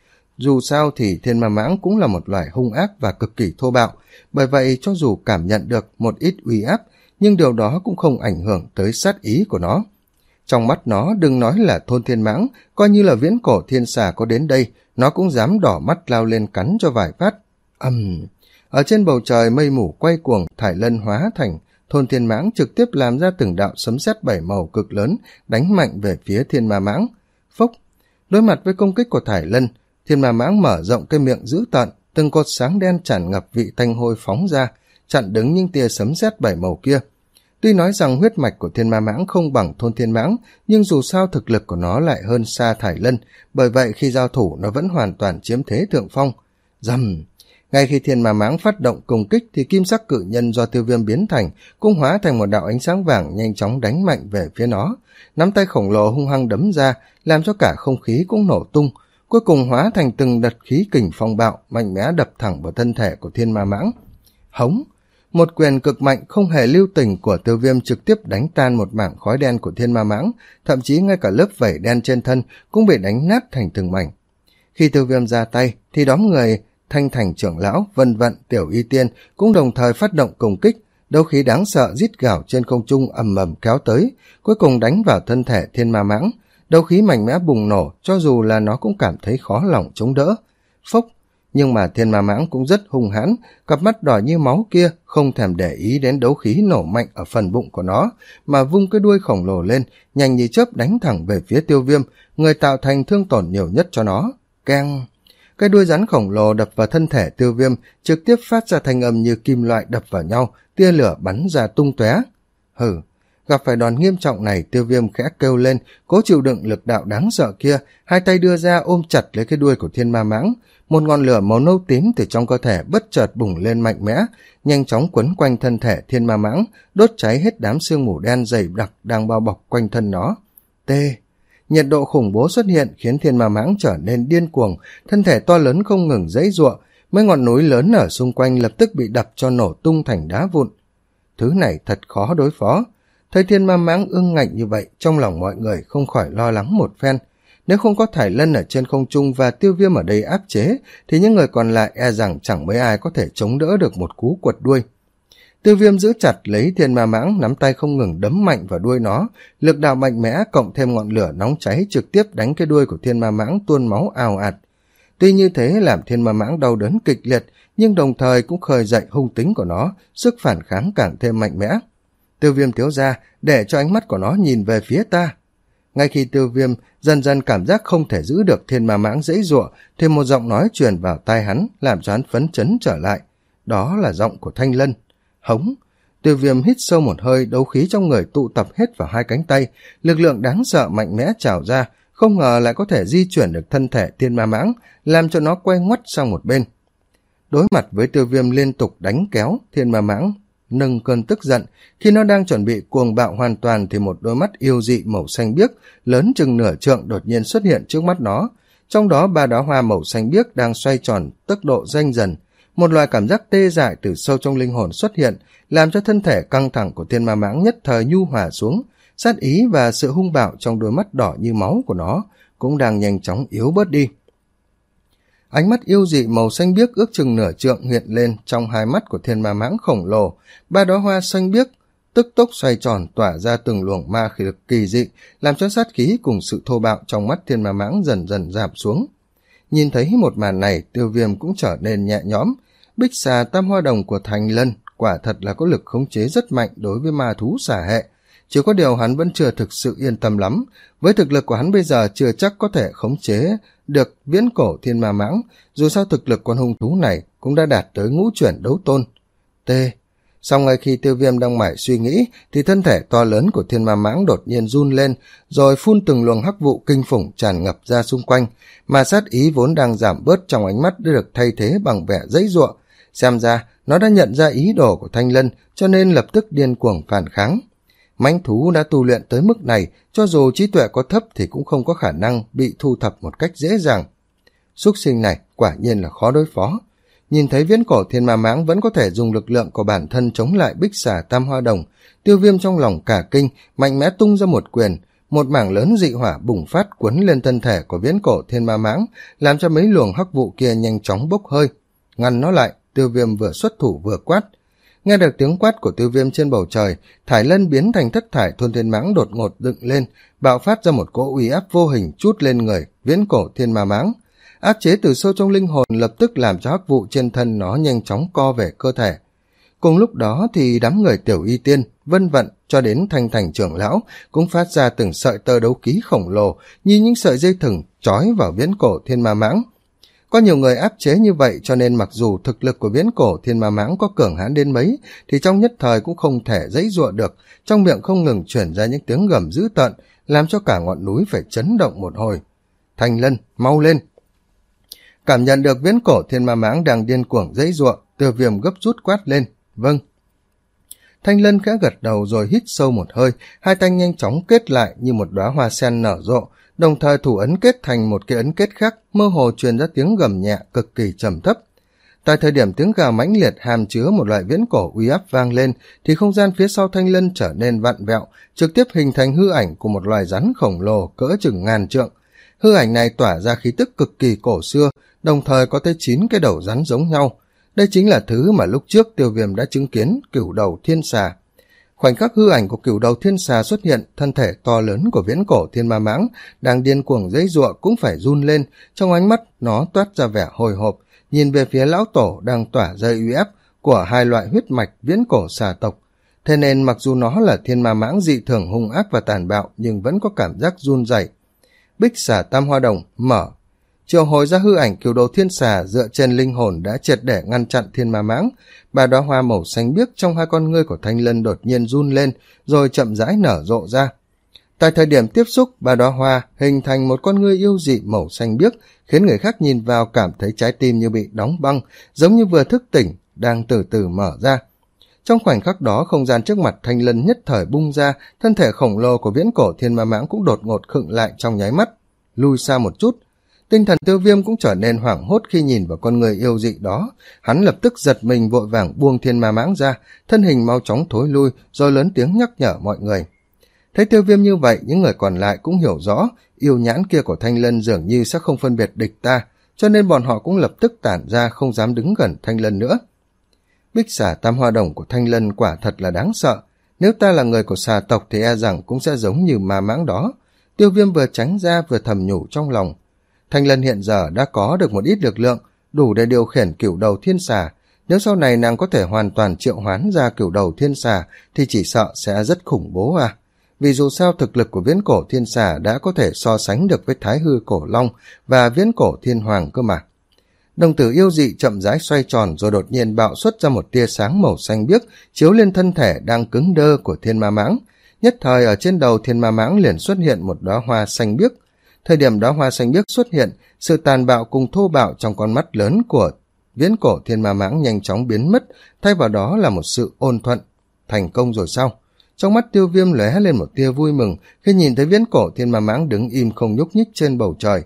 Dù sao thì thiên ma mãng cũng là một loài hung ác và cực kỳ thô bạo, bởi vậy cho dù cảm nhận được một ít uy áp, nhưng điều đó cũng không ảnh hưởng tới sát ý của nó. Trong mắt nó đừng nói là thôn thiên mãng, coi như là viễn cổ thiên xà có đến đây, nó cũng dám đỏ mắt lao lên cắn cho vài phát. Ầm! Uhm. Ở trên bầu trời mây mù quay cuồng, Thải Lân hóa thành thôn thiên mãng trực tiếp làm ra từng đạo sấm sét bảy màu cực lớn, đánh mạnh về phía thiên ma mãng. Phốc! Đối mặt với công kích của Thải Lân, thiên ma mãng mở rộng cái miệng dữ tợn, từng cột sáng đen tràn ngập vị tanh hôi phóng ra, chặn đứng những tia sấm sét bảy màu kia. Tuy nói rằng huyết mạch của thiên ma mãng không bằng thôn thiên mãng, nhưng dù sao thực lực của nó lại hơn xa Thải Lân, bởi vậy khi giao thủ nó vẫn hoàn toàn chiếm thế thượng phong. Rầm! Ngay khi thiên ma mãng phát động công kích thì kim sắc cự nhân do Tiêu Viêm biến thành cũng hóa thành một đạo ánh sáng vàng nhanh chóng đánh mạnh về phía nó. Nắm tay khổng lồ hung hăng đấm ra, làm cho cả không khí cũng nổ tung, cuối cùng hóa thành từng đợt khí kình phong bạo mạnh mẽ đập thẳng vào thân thể của thiên ma mãng. Hống! Một quyền cực mạnh không hề lưu tình của Tiêu Viêm trực tiếp đánh tan một mảng khói đen của thiên ma mãng, thậm chí ngay cả lớp vảy đen trên thân cũng bị đánh nát thành từng mảnh. Khi Tiêu Viêm ra tay thì đám người Thanh Thành trưởng lão, Vân Vận, Tiểu Y Tiên cũng đồng thời phát động công kích, đấu khí đáng sợ rít gào trên không trung ầm ầm kéo tới, cuối cùng đánh vào thân thể thiên ma mãng. Đấu khí mạnh mẽ bùng nổ, cho dù là nó cũng cảm thấy khó lòng chống đỡ. Phốc! Nhưng mà thiên ma mãng cũng rất hung hãn, cặp mắt đỏ như máu kia không thèm để ý đến đấu khí nổ mạnh ở phần bụng của nó, mà vung cái đuôi khổng lồ lên, nhanh như chớp đánh thẳng về phía Tiêu Viêm, người tạo thành thương tổn nhiều nhất cho nó. Keng! Cái đuôi rắn khổng lồ đập vào thân thể Tiêu Viêm, trực tiếp phát ra thanh âm như kim loại đập vào nhau, tia lửa bắn ra tung tóe. Hừ! Gặp phải đòn nghiêm trọng này, Tiêu Viêm khẽ kêu lên, cố chịu đựng lực đạo đáng sợ kia, hai tay đưa ra ôm chặt lấy cái đuôi của thiên ma mãng. Một ngọn lửa màu nâu tím từ trong cơ thể bất chợt bùng lên mạnh mẽ, nhanh chóng quấn quanh thân thể thiên ma mãng, đốt cháy hết đám sương mù đen dày đặc đang bao bọc quanh thân nó. T. Nhiệt độ khủng bố xuất hiện khiến thiên ma mãng trở nên điên cuồng, thân thể to lớn không ngừng giãy giụa, mấy ngọn núi lớn ở xung quanh lập tức bị đập cho nổ tung thành đá vụn. Thứ này thật khó đối phó. Thấy thiên ma mãng ương ngạnh như vậy, trong lòng mọi người không khỏi lo lắng một phen. Nếu không có Thải Lân ở trên không trung và Tiêu Viêm ở đây áp chế, thì những người còn lại e rằng chẳng mấy ai có thể chống đỡ được một cú quật đuôi. Tiêu Viêm giữ chặt lấy thiên ma mãng, nắm tay không ngừng đấm mạnh vào đuôi nó, lực đạo mạnh mẽ cộng thêm ngọn lửa nóng cháy trực tiếp đánh cái đuôi của thiên ma mãng tuôn máu ào ạt. Tuy như thế làm thiên ma mãng đau đớn kịch liệt, nhưng đồng thời cũng khơi dậy hung tính của nó, sức phản kháng càng thêm mạnh mẽ. Tiêu Viêm thiếu ra, để cho ánh mắt của nó nhìn về phía ta. Ngay khi Tiêu Viêm dần dần cảm giác không thể giữ được thiên ma mãng giãy giụa, thì một giọng nói truyền vào tai hắn, làm cho hắn phấn chấn trở lại. Đó là giọng của Thanh Lân. Hống! Tiêu Viêm hít sâu một hơi, đấu khí trong người tụ tập hết vào hai cánh tay, lực lượng đáng sợ mạnh mẽ trào ra, không ngờ lại có thể di chuyển được thân thể thiên ma mãng, làm cho nó quay ngoắt sang một bên. Đối mặt với Tiêu Viêm liên tục đánh kéo, thiên ma mãng nâng cơn tức giận. Khi nó đang chuẩn bị cuồng bạo hoàn toàn thì một đôi mắt yêu dị màu xanh biếc lớn chừng nửa trượng đột nhiên xuất hiện trước mắt nó, trong đó ba đóa hoa màu xanh biếc đang xoay tròn tốc độ nhanh dần. Một loại cảm giác tê dại từ sâu trong linh hồn xuất hiện, làm cho thân thể căng thẳng của thiên ma mãng nhất thời nhu hòa xuống, sát ý và sự hung bạo trong đôi mắt đỏ như máu của nó cũng đang nhanh chóng yếu bớt đi. Ánh mắt yêu dị màu xanh biếc ước chừng nửa trượng hiện lên trong hai mắt của thiên ma mãng khổng lồ, ba đóa hoa xanh biếc tức tốc xoay tròn tỏa ra từng luồng ma khí lực kỳ dị, làm cho sát khí cùng sự thô bạo trong mắt thiên ma mãng dần dần giảm xuống. Nhìn thấy một màn này, Tiêu Viêm cũng trở nên nhẹ nhõm. Bích xà tam hoa đồng của Thanh Lân quả thật là có lực khống chế rất mạnh đối với ma thú xà hệ, chỉ có điều hắn vẫn chưa thực sự yên tâm lắm. Với thực lực của hắn bây giờ chưa chắc có thể khống chế được viễn cổ thiên ma mãng, dù sao thực lực con hung thú này cũng đã đạt tới ngũ chuyển đấu tôn. T. Sau ngay khi Tiêu Viêm đang mải suy nghĩ, thì thân thể to lớn của thiên ma mãng đột nhiên run lên, rồi phun từng luồng hắc vụ kinh khủng tràn ngập ra xung quanh, mà sát ý vốn đang giảm bớt trong ánh mắt đã được thay thế bằng vẻ giãy giụa. Xem ra, nó đã nhận ra ý đồ của Thanh Lân, cho nên lập tức điên cuồng phản kháng. Mãnh thú đã tu luyện tới mức này, cho dù trí tuệ có thấp thì cũng không có khả năng bị thu thập một cách dễ dàng. Súc sinh này quả nhiên là khó đối phó. Nhìn thấy viễn cổ thiên ma mãng vẫn có thể dùng lực lượng của bản thân chống lại bích xà tam hoa đồng, Tiêu Viêm trong lòng cả kinh, mạnh mẽ tung ra một quyền, một mảng lớn dị hỏa bùng phát quấn lên thân thể của viễn cổ thiên ma mãng, làm cho mấy luồng hắc vụ kia nhanh chóng bốc hơi. Ngăn nó lại, Tiêu Viêm vừa xuất thủ vừa quát. Nghe được tiếng quát của Tiêu Viêm trên bầu trời, thải lân biến thành thất thải thôn thiên mãng đột ngột dựng lên, bạo phát ra một cỗ uy áp vô hình trút lên người viễn cổ thiên ma mãng. Áp chế từ sâu trong linh hồn lập tức làm cho hắc vụ trên thân nó nhanh chóng co về cơ thể. Cùng lúc đó thì đám người Tiểu Y Tiên, Vân Vận cho đến Thanh Thành trưởng lão cũng phát ra từng sợi tơ đấu ký khổng lồ như những sợi dây thừng trói vào viễn cổ thiên ma mãng. Có nhiều người áp chế như vậy, cho nên mặc dù thực lực của viễn cổ thiên ma mãng có cường hãn đến mấy thì trong nhất thời cũng không thể giãy giụa được, trong miệng không ngừng chuyển ra những tiếng gầm dữ tợn, làm cho cả ngọn núi phải chấn động một hồi. Thanh Lân, mau lên! Cảm nhận được viễn cổ thiên ma mãng đang điên cuồng giãy giụa, Tiêu Viêm gấp rút quát lên. Vâng. Thanh Lân khẽ gật đầu rồi hít sâu một hơi, hai tay nhanh chóng kết lại như một đóa hoa sen nở rộ, đồng thời thủ ấn kết thành một cái ấn kết khác, mơ hồ truyền ra tiếng gầm nhẹ cực kỳ trầm thấp. Tại thời điểm tiếng gào mãnh liệt hàm chứa một loại viễn cổ uy áp vang lên, thì không gian phía sau Thanh Lân trở nên vặn vẹo, trực tiếp hình thành hư ảnh của một loài rắn khổng lồ cỡ chừng ngàn trượng. Hư ảnh này tỏa ra khí tức cực kỳ cổ xưa, đồng thời có tới chín cái đầu rắn giống nhau. Đây chính là thứ mà lúc trước Tiêu Viêm đã chứng kiến, cửu đầu thiên xà. Khoảnh khắc hư ảnh của cửu đầu thiên xà xuất hiện, thân thể to lớn của viễn cổ thiên ma mãng đang điên cuồng giãy giụa cũng phải run lên, trong ánh mắt nó toát ra vẻ hồi hộp, nhìn về phía lão tổ đang tỏa ra uy áp của hai loại huyết mạch viễn cổ xà tộc. Thế nên mặc dù nó là thiên ma mãng dị thường hung ác và tàn bạo, nhưng vẫn có cảm giác run rẩy. Bích xà tam hoa đồng mở, triệu hồi ra hư ảnh cửu đầu thiên xà dựa trên linh hồn đã triệt để ngăn chặn thiên ma mãng. Ba đóa hoa màu xanh biếc trong hai con ngươi của Thanh Lân đột nhiên run lên, rồi chậm rãi nở rộ ra. Tại thời điểm tiếp xúc, ba đóa hoa hình thành một con ngươi yêu dị màu xanh biếc, khiến người khác nhìn vào cảm thấy trái tim như bị đóng băng, giống như vừa thức tỉnh, đang từ từ mở ra. Trong khoảnh khắc đó, không gian trước mặt Thanh Lân nhất thời bung ra, thân thể khổng lồ của viễn cổ thiên ma mãng cũng đột ngột khựng lại trong nháy mắt, lui xa một chút. Tinh thần Tiêu Viêm cũng trở nên hoảng hốt khi nhìn vào con người yêu dị đó. Hắn lập tức giật mình vội vàng buông thiên ma mãng ra, thân hình mau chóng thối lui, rồi lớn tiếng nhắc nhở mọi người. Thấy Tiêu Viêm như vậy, những người còn lại cũng hiểu rõ, yêu nhãn kia của Thanh Lân dường như sẽ không phân biệt địch ta, cho nên bọn họ cũng lập tức tản ra không dám đứng gần Thanh Lân nữa. Bích xà tam hoa đồng của Thanh Lân quả thật là đáng sợ, nếu ta là người của xà tộc thì e rằng cũng sẽ giống như ma mãng đó. Tiêu Viêm vừa tránh ra vừa thầm nhủ trong lòng. Thanh Lân hiện giờ đã có được một ít lực lượng, đủ để điều khiển cửu đầu thiên xà. Nếu sau này nàng có thể hoàn toàn triệu hoán ra cửu đầu thiên xà thì chỉ sợ sẽ rất khủng bố à. Vì dù sao thực lực của viễn cổ thiên xà đã có thể so sánh được với thái hư cổ long và viễn cổ thiên hoàng cơ mà. Đồng tử yêu dị chậm rãi xoay tròn rồi đột nhiên bạo xuất ra một tia sáng màu xanh biếc chiếu lên thân thể đang cứng đơ của thiên ma mãng. Nhất thời ở trên đầu thiên ma mãng liền xuất hiện một đóa hoa xanh biếc. Thời điểm đóa hoa xanh biếc xuất hiện, sự tàn bạo cùng thô bạo trong con mắt lớn của viễn cổ thiên ma mãng nhanh chóng biến mất, thay vào đó là một sự ôn thuận. Thành công rồi sao? Trong mắt Tiêu Viêm lóe lên một tia vui mừng khi nhìn thấy viễn cổ thiên ma mãng đứng im không nhúc nhích trên bầu trời.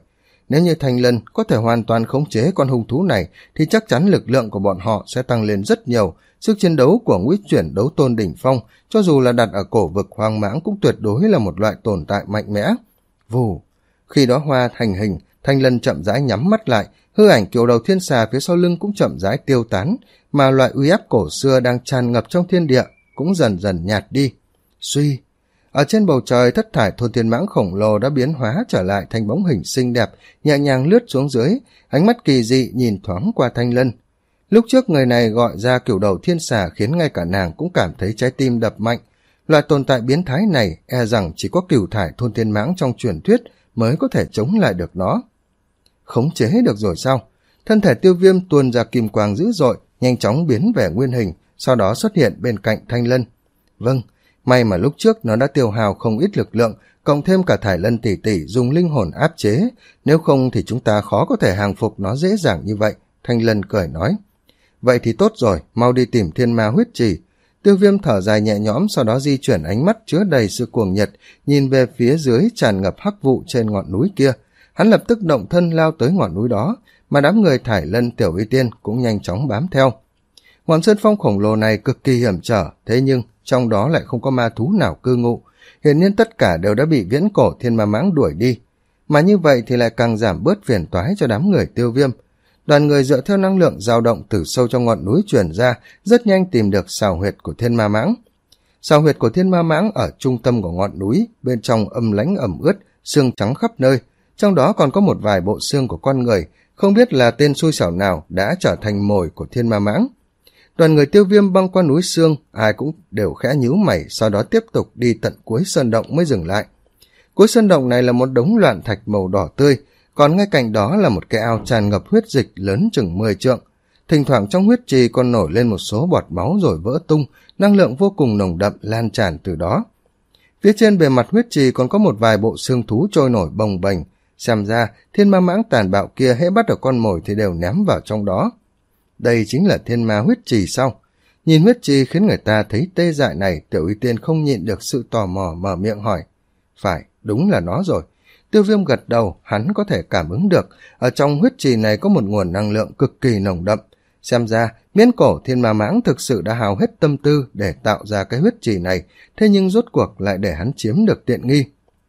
Nếu như Thanh Lân có thể hoàn toàn khống chế con hung thú này thì chắc chắn lực lượng của bọn họ sẽ tăng lên rất nhiều. Sức chiến đấu của ngũ chuyển đấu tôn đỉnh phong, cho dù là đặt ở cổ vực hoang mãng cũng tuyệt đối là một loại tồn tại mạnh mẽ. Vù! Khi đó hoa thành hình, Thanh Lân chậm rãi nhắm mắt lại, hư ảnh kiểu đầu thiên xà phía sau lưng cũng chậm rãi tiêu tán, mà loại uy áp cổ xưa đang tràn ngập trong thiên địa cũng dần dần nhạt đi. Suy! Ở trên bầu trời, thất thải thôn thiên mãng khổng lồ đã biến hóa trở lại thành bóng hình xinh đẹp, nhẹ nhàng lướt xuống dưới, ánh mắt kỳ dị nhìn thoáng qua Thanh Lân. Lúc trước người này gọi ra kiểu đầu thiên xà khiến ngay cả nàng cũng cảm thấy trái tim đập mạnh. Loại tồn tại biến thái này e rằng chỉ có cửu thải thôn thiên mãng trong truyền thuyết mới có thể chống lại được nó. Khống chế được rồi sao? Thân thể Tiêu Viêm tuôn ra kim quang dữ dội, nhanh chóng biến về nguyên hình, sau đó xuất hiện bên cạnh Thanh Lân. Vâng, may mà lúc trước nó đã tiêu hao không ít lực lượng, cộng thêm cả Thải Lân tỷ tỷ dùng linh hồn áp chế, nếu không thì chúng ta khó có thể hàng phục nó dễ dàng như vậy, Thanh Lân cười nói. Vậy thì tốt rồi, mau đi tìm thiên ma huyết trì. Tiêu Viêm thở dài nhẹ nhõm, sau đó di chuyển ánh mắt chứa đầy sự cuồng nhiệt, nhìn về phía dưới tràn ngập hắc vụ trên ngọn núi kia. Hắn lập tức động thân lao tới ngọn núi đó, mà đám người Thải Lân Tiểu Y Tiên cũng nhanh chóng bám theo. Ngọn sơn phong khổng lồ này cực kỳ hiểm trở, thế nhưng trong đó lại không có ma thú nào cư ngụ, hiển nhiên tất cả đều đã bị viễn cổ thiên ma mãng đuổi đi, mà như vậy thì lại càng giảm bớt phiền toái cho đám người Tiêu Viêm. Đoàn người dựa theo năng lượng dao động từ sâu trong ngọn núi truyền ra, rất nhanh tìm được sào huyệt của thiên ma mãng. Sào huyệt của thiên ma mãng ở trung tâm của ngọn núi, bên trong âm lãnh ẩm ướt, xương trắng khắp nơi, trong đó còn có một vài bộ xương của con người, không biết là tên xui xẻo nào đã trở thành mồi của thiên ma mãng. Đoàn người Tiêu Viêm băng qua núi xương, ai cũng đều khẽ nhíu mày, sau đó tiếp tục đi tận cuối sơn động mới dừng lại. Cuối sơn động này là một đống loạn thạch màu đỏ tươi, còn ngay cạnh đó là một cái ao tràn ngập huyết dịch lớn chừng mười trượng. Thỉnh thoảng trong huyết trì còn nổi lên một số bọt máu rồi vỡ tung, năng lượng vô cùng nồng đậm lan tràn từ đó. Phía trên bề mặt huyết trì còn có một vài bộ xương thú trôi nổi bồng bềnh, xem ra thiên ma mãng tàn bạo kia hễ bắt được con mồi thì đều ném vào trong đó. Đây chính là thiên ma huyết trì sao? Nhìn huyết trì khiến người ta thấy tê dại này, Tiểu Y Tiên không nhịn được sự tò mò mở miệng hỏi. Phải, đúng là nó rồi. Tiêu Viêm gật đầu, hắn có thể cảm ứng được, ở trong huyết trì này có một nguồn năng lượng cực kỳ nồng đậm. Xem ra, miễn cổ thiên ma mãng thực sự đã hao hết tâm tư để tạo ra cái huyết trì này, thế nhưng rốt cuộc lại để hắn chiếm được tiện nghi.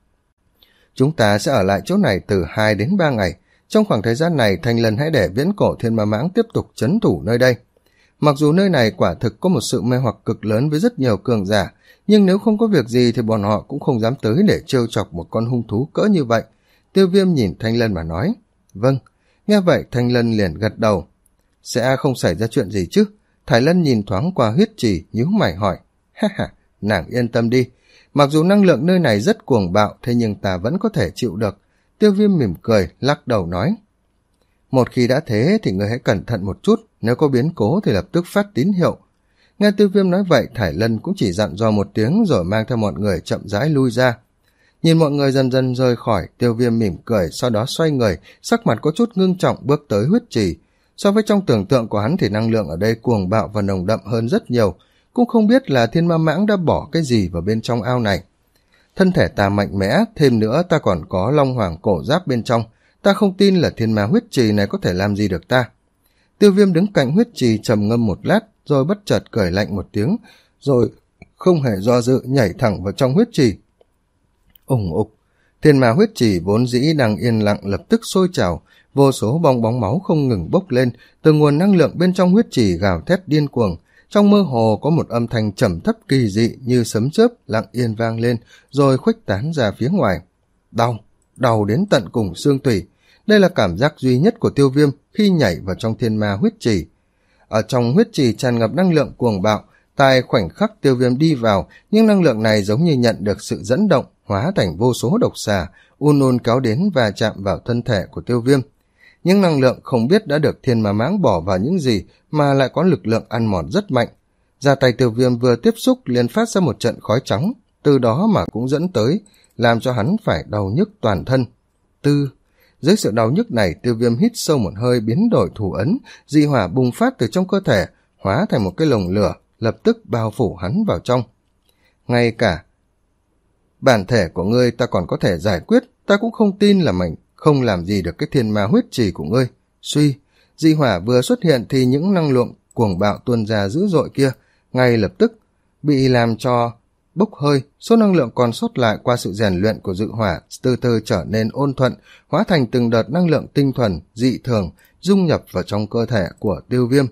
Chúng ta sẽ ở lại chỗ này từ hai đến ba ngày. Trong khoảng thời gian này, Thanh Lân hãy để viễn cổ thiên ma mãng tiếp tục trấn thủ nơi đây. Mặc dù nơi này quả thực có một sự mê hoặc cực lớn với rất nhiều cường giả, nhưng nếu không có việc gì thì bọn họ cũng không dám tới để trêu chọc một con hung thú cỡ như vậy. Tiêu Viêm nhìn Thanh Lân mà nói. Vâng. Nghe vậy Thanh Lân liền gật đầu. Sẽ không xảy ra chuyện gì chứ? Thải Lân nhìn thoáng qua huyết trì, nhíu mày hỏi. Ha ha, nàng yên tâm đi. Mặc dù năng lượng nơi này rất cuồng bạo, thế nhưng ta vẫn có thể chịu được. Tiêu Viêm mỉm cười, lắc đầu nói. Một khi đã thế thì ngươi hãy cẩn thận một chút, nếu có biến cố thì lập tức phát tín hiệu. Nghe Tiêu Viêm nói vậy, Thải Lân cũng chỉ dặn dò một tiếng rồi mang theo mọi người chậm rãi lui ra. Nhìn mọi người dần dần rời khỏi, Tiêu Viêm mỉm cười, sau đó xoay người, sắc mặt có chút ngưng trọng bước tới huyết trì. So với trong tưởng tượng của hắn thì năng lượng ở đây cuồng bạo và nồng đậm hơn rất nhiều, cũng không biết là thiên ma mãng đã bỏ cái gì vào bên trong ao này. Thân thể ta mạnh mẽ, thêm nữa ta còn có long hoàng cổ giáp bên trong, ta không tin là thiên ma huyết trì này có thể làm gì được ta. Tiêu Viêm đứng cạnh huyết trì trầm ngâm một lát, rồi bất chợt cười lạnh một tiếng, rồi không hề do dự nhảy thẳng vào trong huyết trì. Ùng ục, thiên ma huyết trì vốn dĩ đang yên lặng lập tức sôi trào, vô số bong bóng máu không ngừng bốc lên, từ nguồn năng lượng bên trong huyết trì gào thét điên cuồng. Trong mơ hồ có một âm thanh trầm thấp kỳ dị như sấm chớp lặng yên vang lên, rồi khuếch tán ra phía ngoài. Đau, đau đến tận cùng xương tủy. Đây là cảm giác duy nhất của Tiêu Viêm khi nhảy vào trong thiên ma huyết trì. Ở trong huyết trì tràn ngập năng lượng cuồng bạo, tại khoảnh khắc Tiêu Viêm đi vào, nhưng năng lượng này giống như nhận được sự dẫn động, hóa thành vô số độc xà, un un kéo đến và chạm vào thân thể của Tiêu Viêm. Nhưng năng lượng không biết đã được thiên ma mãng bỏ vào những gì mà lại có lực lượng ăn mòn rất mạnh. Ra tay Tiêu Viêm vừa tiếp xúc liền phát ra một trận khói trắng, từ đó mà cũng dẫn tới, làm cho hắn phải đau nhức toàn thân. Tư, dưới sự đau nhức này, Tiêu Viêm hít sâu một hơi biến đổi thủ ấn, dị hỏa bùng phát từ trong cơ thể, hóa thành một cái lồng lửa, lập tức bao phủ hắn vào trong. Ngay cả bản thể của ngươi ta còn có thể giải quyết, ta cũng không tin là mình không làm gì được cái thiên ma huyết trì của ngươi. Suy, dị hỏa vừa xuất hiện thì những năng lượng cuồng bạo tuôn ra dữ dội kia ngay lập tức bị làm cho bốc hơi, số năng lượng còn sót lại qua sự rèn luyện của dị hỏa từ từ trở nên ôn thuận, hóa thành từng đợt năng lượng tinh thuần, dị thường, dung nhập vào trong cơ thể của Tiêu Viêm.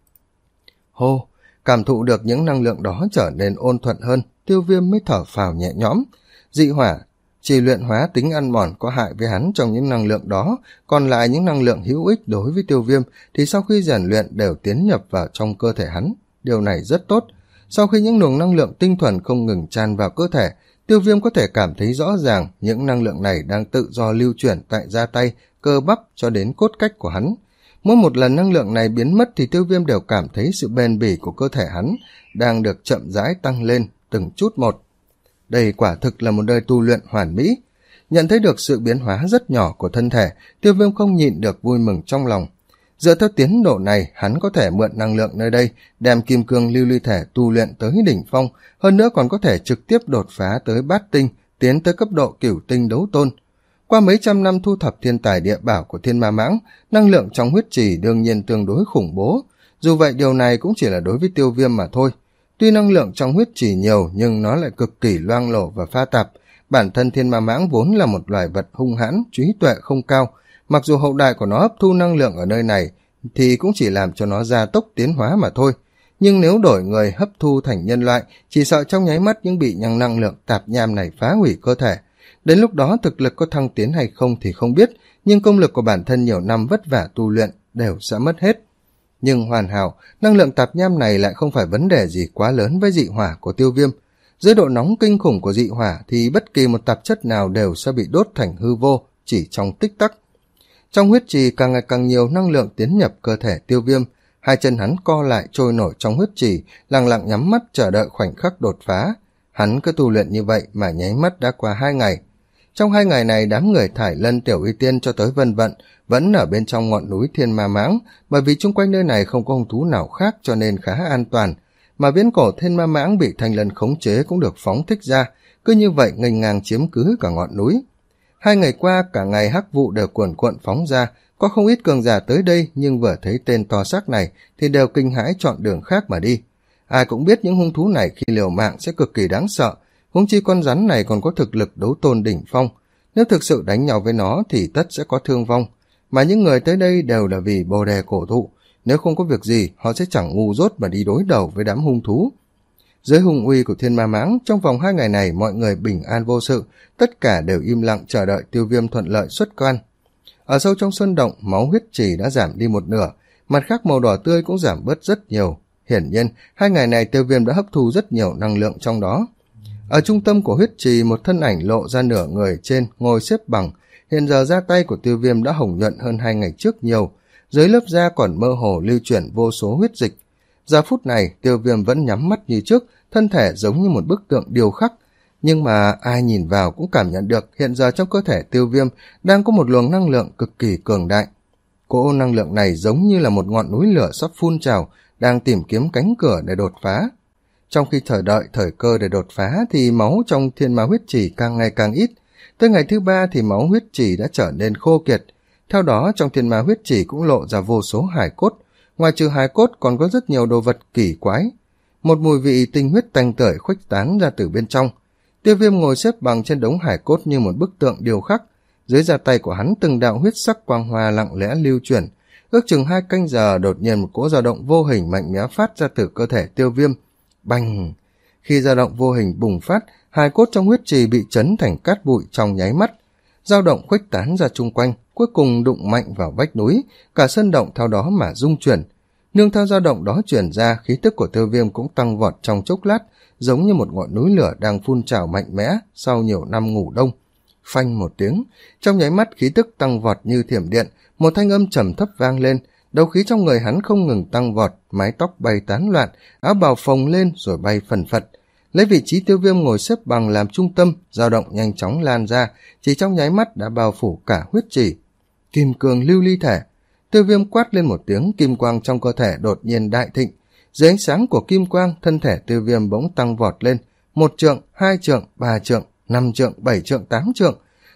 Hô, cảm thụ được những năng lượng đó trở nên ôn thuận hơn, Tiêu Viêm mới thở phào nhẹ nhõm. Dị hỏa chỉ luyện hóa tính ăn mòn có hại với hắn trong những năng lượng đó, còn lại những năng lượng hữu ích đối với Tiêu Viêm thì sau khi rèn luyện đều tiến nhập vào trong cơ thể hắn. Điều này rất tốt. Sau khi những luồng năng lượng tinh thuần không ngừng tràn vào cơ thể, Tiêu Viêm có thể cảm thấy rõ ràng những năng lượng này đang tự do lưu chuyển tại da tay, cơ bắp cho đến cốt cách của hắn. Mỗi một lần năng lượng này biến mất thì Tiêu Viêm đều cảm thấy sự bền bỉ của cơ thể hắn đang được chậm rãi tăng lên từng chút một. Đây quả thực là một đời tu luyện hoàn mỹ. Nhận thấy được sự biến hóa rất nhỏ của thân thể, Tiêu Viêm không nhịn được vui mừng trong lòng. Dựa theo tiến độ này, hắn có thể mượn năng lượng nơi đây, đem kim cương lưu ly thể tu luyện tới đỉnh phong, hơn nữa còn có thể trực tiếp đột phá tới bát tinh, tiến tới cấp độ cửu tinh đấu tôn. Qua mấy trăm năm thu thập thiên tài địa bảo của Thiên Ma Mãng, năng lượng trong huyết trì đương nhiên tương đối khủng bố. Dù vậy điều này cũng chỉ là đối với Tiêu Viêm mà thôi. Tuy năng lượng trong huyết trì nhiều nhưng nó lại cực kỳ loang lổ và pha tạp. Bản thân Thiên Ma Mãng vốn là một loài vật hung hãn, trí tuệ không cao. Mặc dù hậu đại của nó hấp thu năng lượng ở nơi này thì cũng chỉ làm cho nó gia tốc tiến hóa mà thôi. Nhưng nếu đổi người hấp thu thành nhân loại, chỉ sợ trong nháy mắt những bị nhằng năng lượng tạp nham này phá hủy cơ thể. Đến lúc đó thực lực có thăng tiến hay không thì không biết, nhưng công lực của bản thân nhiều năm vất vả tu luyện đều sẽ mất hết. Nhưng hoàn hảo, năng lượng tạp nham này lại không phải vấn đề gì quá lớn với dị hỏa của Tiêu Viêm. Dưới độ nóng kinh khủng của dị hỏa thì bất kỳ một tạp chất nào đều sẽ bị đốt thành hư vô chỉ trong tích tắc. Trong huyết trì càng ngày càng nhiều năng lượng tiến nhập cơ thể Tiêu Viêm, hai chân hắn co lại trôi nổi trong huyết trì, lặng lặng nhắm mắt chờ đợi khoảnh khắc đột phá. Hắn cứ tu luyện như vậy mà nháy mắt đã qua hai ngày. Trong hai ngày này, đám người Thải Lân, Tiểu Y Tiên cho tới Vân Vận vẫn ở bên trong ngọn núi Thiên Ma Mãng, bởi vì chung quanh nơi này không có hung thú nào khác cho nên khá an toàn, mà viễn cổ Thiên Ma Mãng bị Thanh Lân khống chế cũng được phóng thích ra, cứ như vậy nghênh ngang chiếm cứ cả ngọn núi. Hai ngày qua, cả ngày hắc vụ đều cuồn cuộn phóng ra, có không ít cường giả tới đây nhưng vừa thấy tên to xác này thì đều kinh hãi chọn đường khác mà đi. Ai cũng biết những hung thú này khi liều mạng sẽ cực kỳ đáng sợ, huống chi con rắn này còn có thực lực đấu tôn đỉnh phong. Nếu thực sự đánh nhau với nó thì tất sẽ có thương vong, mà những người tới đây đều là vì bồ đề cổ thụ. Nếu không có việc gì, họ sẽ chẳng ngu dốt mà đi đối đầu với đám hung thú. Dưới hung uy của Thiên Ma Mãng, trong vòng hai ngày này mọi người bình an vô sự, tất cả đều im lặng chờ đợi Tiêu Viêm thuận lợi xuất quan. Ở sâu trong sơn động, máu huyết trì đã giảm đi một nửa, mặt khác màu đỏ tươi cũng giảm bớt rất nhiều. Hiển nhiên, hai ngày này Tiêu Viêm đã hấp thu rất nhiều năng lượng trong đó. Ở trung tâm của huyết trì, một thân ảnh lộ ra nửa người trên, ngồi xếp bằng. Hiện giờ da tay của Tiêu Viêm đã hồng nhuận hơn hai ngày trước nhiều, dưới lớp da còn mơ hồ lưu chuyển vô số huyết dịch. Giờ phút này, Tiêu Viêm vẫn nhắm mắt như trước, thân thể giống như một bức tượng điêu khắc. Nhưng mà ai nhìn vào cũng cảm nhận được hiện giờ trong cơ thể Tiêu Viêm đang có một luồng năng lượng cực kỳ cường đại. Cỗ năng lượng này giống như là một ngọn núi lửa sắp phun trào, đang tìm kiếm cánh cửa để đột phá. Trong khi chờ đợi thời cơ để đột phá thì máu trong thiên ma huyết trì càng ngày càng ít. Tới ngày thứ ba thì máu huyết trì đã trở nên khô kiệt. Theo đó trong thiên ma huyết trì cũng lộ ra vô số hài cốt. Ngoài trừ hài cốt còn có rất nhiều đồ vật kỳ quái. Một mùi vị tinh huyết tanh tưởi khuếch tán ra từ bên trong. Tiêu Viêm ngồi xếp bằng trên đống hài cốt như một bức tượng điêu khắc. Dưới da tay của hắn từng đạo huyết sắc quang hoa lặng lẽ lưu chuyển. Ước chừng hai canh giờ đột nhiên một cỗ dao động vô hình mạnh mẽ phát ra từ cơ thể Tiêu Viêm. Bành! Khi dao động vô hình bùng phát, hài cốt trong huyết trì bị chấn thành cát bụi trong nháy mắt. Dao động khuếch tán ra chung quanh, cuối cùng đụng mạnh vào vách núi, cả sân động theo đó mà rung chuyển. Nương theo dao động đó chuyển ra, khí tức của Tiêu Viêm cũng tăng vọt trong chốc lát, giống như một ngọn núi lửa đang phun trào mạnh mẽ sau nhiều năm ngủ đông. Phanh một tiếng, trong nháy mắt khí tức tăng vọt như thiểm điện, một thanh âm trầm thấp vang lên, đầu khí trong người hắn không ngừng tăng vọt, mái tóc bay tán loạn, áo bào phồng lên rồi bay phần phật. Lấy vị trí Tiêu Viêm ngồi xếp bằng làm trung tâm, dao động nhanh chóng lan ra, chỉ trong nháy mắt đã bao phủ cả huyết trì. Kim cương lưu ly thể. Tiêu Viêm quát lên một tiếng, kim quang trong cơ thể đột nhiên đại thịnh. Dưới ánh sáng của kim quang, thân thể Tiêu Viêm bỗng tăng vọt lên, một trượng, hai trượng, ba trượng, năm trượng, bảy trượng, tám trượng.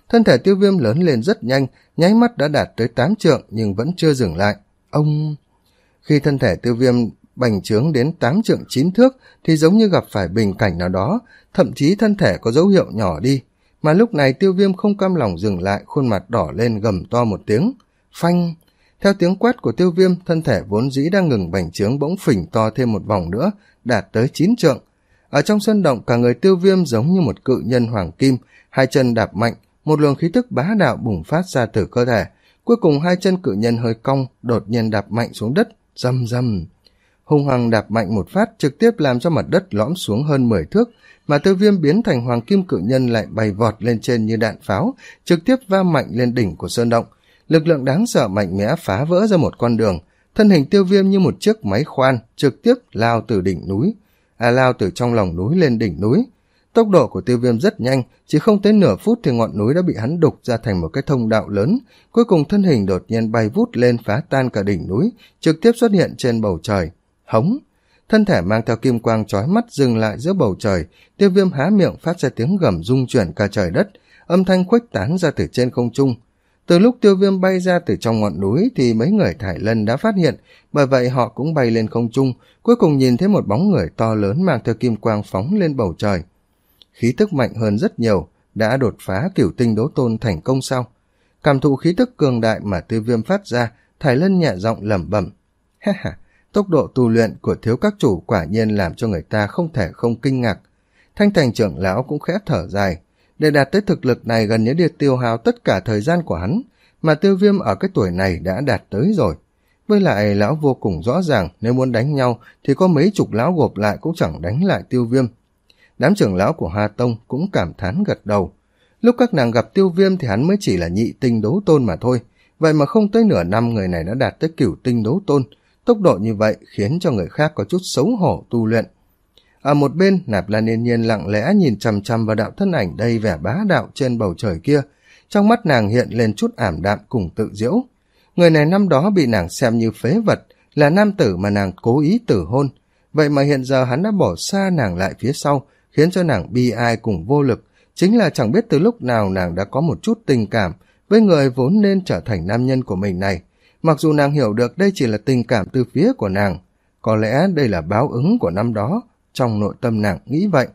Thân thể Tiêu Viêm lớn lên rất nhanh, nháy mắt đã đạt tới tám trượng nhưng vẫn chưa dừng lại. Ông... Khi thân thể Tiêu Viêm bành trướng đến tám trượng chín thước thì giống như gặp phải bình cảnh nào đó, thậm chí thân thể có dấu hiệu nhỏ đi. Mà lúc này Tiêu Viêm không cam lòng dừng lại, khuôn mặt đỏ lên gầm to một tiếng. Phanh! Theo tiếng quát của Tiêu Viêm, thân thể vốn dĩ đang ngừng bành trướng bỗng phình to thêm một vòng nữa, đạt tới chín trượng. Ở trong sân động, cả người Tiêu Viêm giống như một cự nhân hoàng kim, hai chân đạp mạnh, một luồng khí tức bá đạo bùng phát ra từ cơ thể. Cuối cùng hai chân cự nhân hơi cong, đột nhiên đạp mạnh xuống đất, rầm rầm. Hung hăng đạp mạnh một phát, trực tiếp làm cho mặt đất lõm xuống hơn mười thước, mà Tiêu Viêm biến thành hoàng kim cự nhân lại bay vọt lên trên như đạn pháo, trực tiếp va mạnh lên đỉnh của sơn động. Lực lượng đáng sợ mạnh mẽ phá vỡ ra một con đường, thân hình Tiêu Viêm như một chiếc máy khoan, trực tiếp lao từ đỉnh núi, à lao từ trong lòng núi lên đỉnh núi. Tốc độ của Tiêu Viêm rất nhanh, chỉ không tới nửa phút thì ngọn núi đã bị hắn đục ra thành một cái thông đạo lớn, cuối cùng thân hình đột nhiên bay vút lên phá tan cả đỉnh núi, trực tiếp xuất hiện trên bầu trời. Hống! Thân thể mang theo kim quang chói mắt dừng lại giữa bầu trời, Tiêu Viêm há miệng phát ra tiếng gầm rung chuyển cả trời đất, âm thanh khuếch tán ra từ trên không trung. Từ lúc Tiêu Viêm bay ra từ trong ngọn núi thì mấy người Thải Lân đã phát hiện, bởi vậy họ cũng bay lên không trung, cuối cùng nhìn thấy một bóng người to lớn mang theo kim quang phóng lên bầu trời. Khí tức mạnh hơn rất nhiều, đã đột phá cửu tinh đấu tôn thành công sau. Cảm thụ khí tức cường đại mà Tiêu Viêm phát ra, Thải Lân nhẹ giọng lẩm bẩm. Ha ha, tốc độ tu luyện của thiếu các chủ quả nhiên làm cho người ta không thể không kinh ngạc. Thanh Thành trưởng lão cũng khẽ thở dài. Để đạt tới thực lực này gần như để tiêu hao tất cả thời gian của hắn, mà Tiêu Viêm ở cái tuổi này đã đạt tới rồi. Với lại lão vô cùng rõ ràng, nếu muốn đánh nhau thì có mấy chục lão gộp lại cũng chẳng đánh lại Tiêu Viêm. Đám trưởng lão của Hoa Tông cũng cảm thán gật đầu. Lúc các nàng gặp Tiêu Viêm thì hắn mới chỉ là nhị tinh đấu tôn mà thôi, vậy mà không tới nửa năm người này đã đạt tới cửu tinh đấu tôn. Tốc độ như vậy khiến cho người khác có chút xấu hổ tu luyện. Ở một bên, Nạp Lan Yên Nhiên lặng lẽ nhìn chằm chằm vào đạo thân ảnh đầy vẻ bá đạo trên bầu trời kia. Trong mắt nàng hiện lên chút ảm đạm cùng tự giễu. Người này năm đó bị nàng xem như phế vật, là nam tử mà nàng cố ý tử hôn. Vậy mà hiện giờ hắn đã bỏ xa nàng lại phía sau, khiến cho nàng bi ai cùng vô lực. Chính là chẳng biết từ lúc nào nàng đã có một chút tình cảm với người vốn nên trở thành nam nhân của mình này. Mặc dù nàng hiểu được đây chỉ là tình cảm từ phía của nàng, có lẽ đây là báo ứng của năm đó, trong nội tâm nàng nghĩ vậy.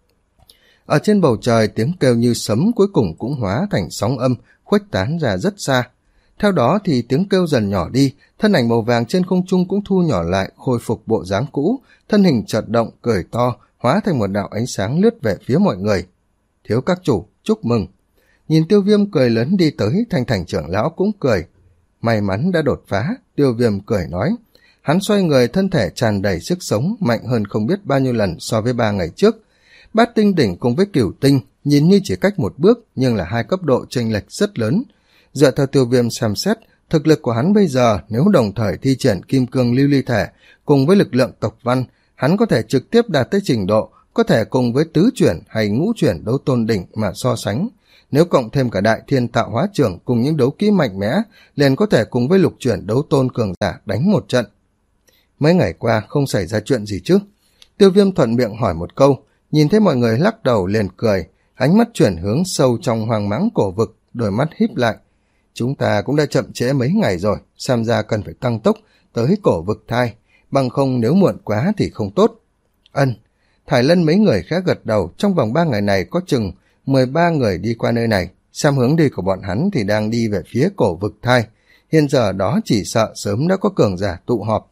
Ở trên bầu trời, tiếng kêu như sấm cuối cùng cũng hóa thành sóng âm, khuếch tán ra rất xa. Theo đó thì tiếng kêu dần nhỏ đi, thân ảnh màu vàng trên không trung cũng thu nhỏ lại, khôi phục bộ dáng cũ, thân hình chợt động, cười to, hóa thành một đạo ánh sáng lướt về phía mọi người. Thiếu các chủ, chúc mừng. Nhìn Tiêu Viêm cười lớn đi tới, Thanh Thành trưởng lão cũng cười. May mắn đã đột phá, Tiêu Viêm cười nói. Hắn xoay người, thân thể tràn đầy sức sống, mạnh hơn không biết bao nhiêu lần so với ba ngày trước. Bát tinh đỉnh cùng với cửu tinh, nhìn như chỉ cách một bước, nhưng là hai cấp độ chênh lệch rất lớn. Dựa theo Tiêu Viêm xem xét, thực lực của hắn bây giờ nếu đồng thời thi triển kim cương lưu ly thể cùng với lực lượng tộc văn, hắn có thể trực tiếp đạt tới trình độ, có thể cùng với tứ chuyển hay ngũ chuyển đấu tôn đỉnh mà so sánh. Nếu cộng thêm cả đại thiên tạo hóa trưởng cùng những đấu kỹ mạnh mẽ, liền có thể cùng với lục chuyển đấu tôn cường giả đánh một trận. Mấy ngày qua không xảy ra chuyện gì chứ? Tiêu Viêm thuận miệng hỏi một câu, nhìn thấy mọi người lắc đầu liền cười, ánh mắt chuyển hướng sâu trong hoang mãng cổ vực, đôi mắt híp lại. Chúng ta cũng đã chậm trễ mấy ngày rồi, xem ra cần phải tăng tốc tới cổ vực thai, bằng không nếu muộn quá thì không tốt. Ân, Thải Lân mấy người khác gật đầu, trong vòng ba ngày này có chừng mười ba người đi qua nơi này, xem hướng đi của bọn hắn thì đang đi về phía cổ vực thai. Hiện giờ đó chỉ sợ sớm đã có cường giả tụ họp.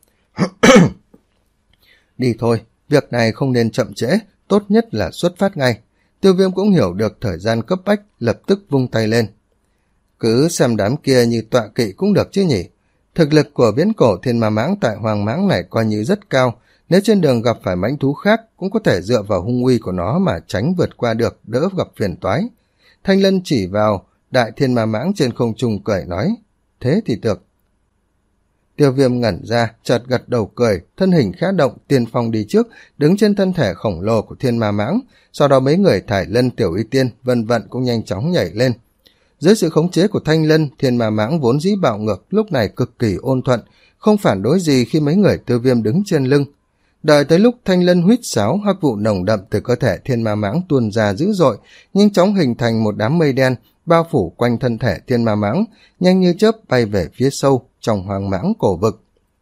Đi thôi, việc này không nên chậm trễ, tốt nhất là xuất phát ngay. Tiêu Viêm cũng hiểu được thời gian cấp bách, lập tức vung tay lên. Cứ xem đám kia như tọa kỵ cũng được chứ nhỉ. Thực lực của viễn cổ thiên ma mãng tại hoàng mãng này coi như rất cao, nếu trên đường gặp phải mãnh thú khác cũng có thể dựa vào hung uy của nó mà tránh vượt qua được, đỡ gặp phiền toái. Thanh Lân chỉ vào đại thiên ma mãng trên không trung cười nói, thế thì được. Tiêu Viêm ngẩn ra, chợt gật đầu cười, thân hình khẽ động, tiên phong đi trước, đứng trên thân thể khổng lồ của thiên ma mãng, sau đó mấy người Thải Lân, Tiểu Y Tiên, Vân Vận cũng nhanh chóng nhảy lên. Dưới sự khống chế của Thanh Lân, thiên ma mãng vốn dĩ bạo ngược, lúc này cực kỳ ôn thuận, không phản đối gì khi mấy người Tiêu Viêm đứng trên lưng. Đợi tới lúc Thanh Lân huýt sáo, hắc vụ nồng đậm từ cơ thể thiên ma mãng tuôn ra dữ dội, nhanh chóng hình thành một đám mây đen, bao phủ quanh thân thể thiên ma mãng, nhanh như chớp bay về phía sâu trong hoang mãng cổ vực.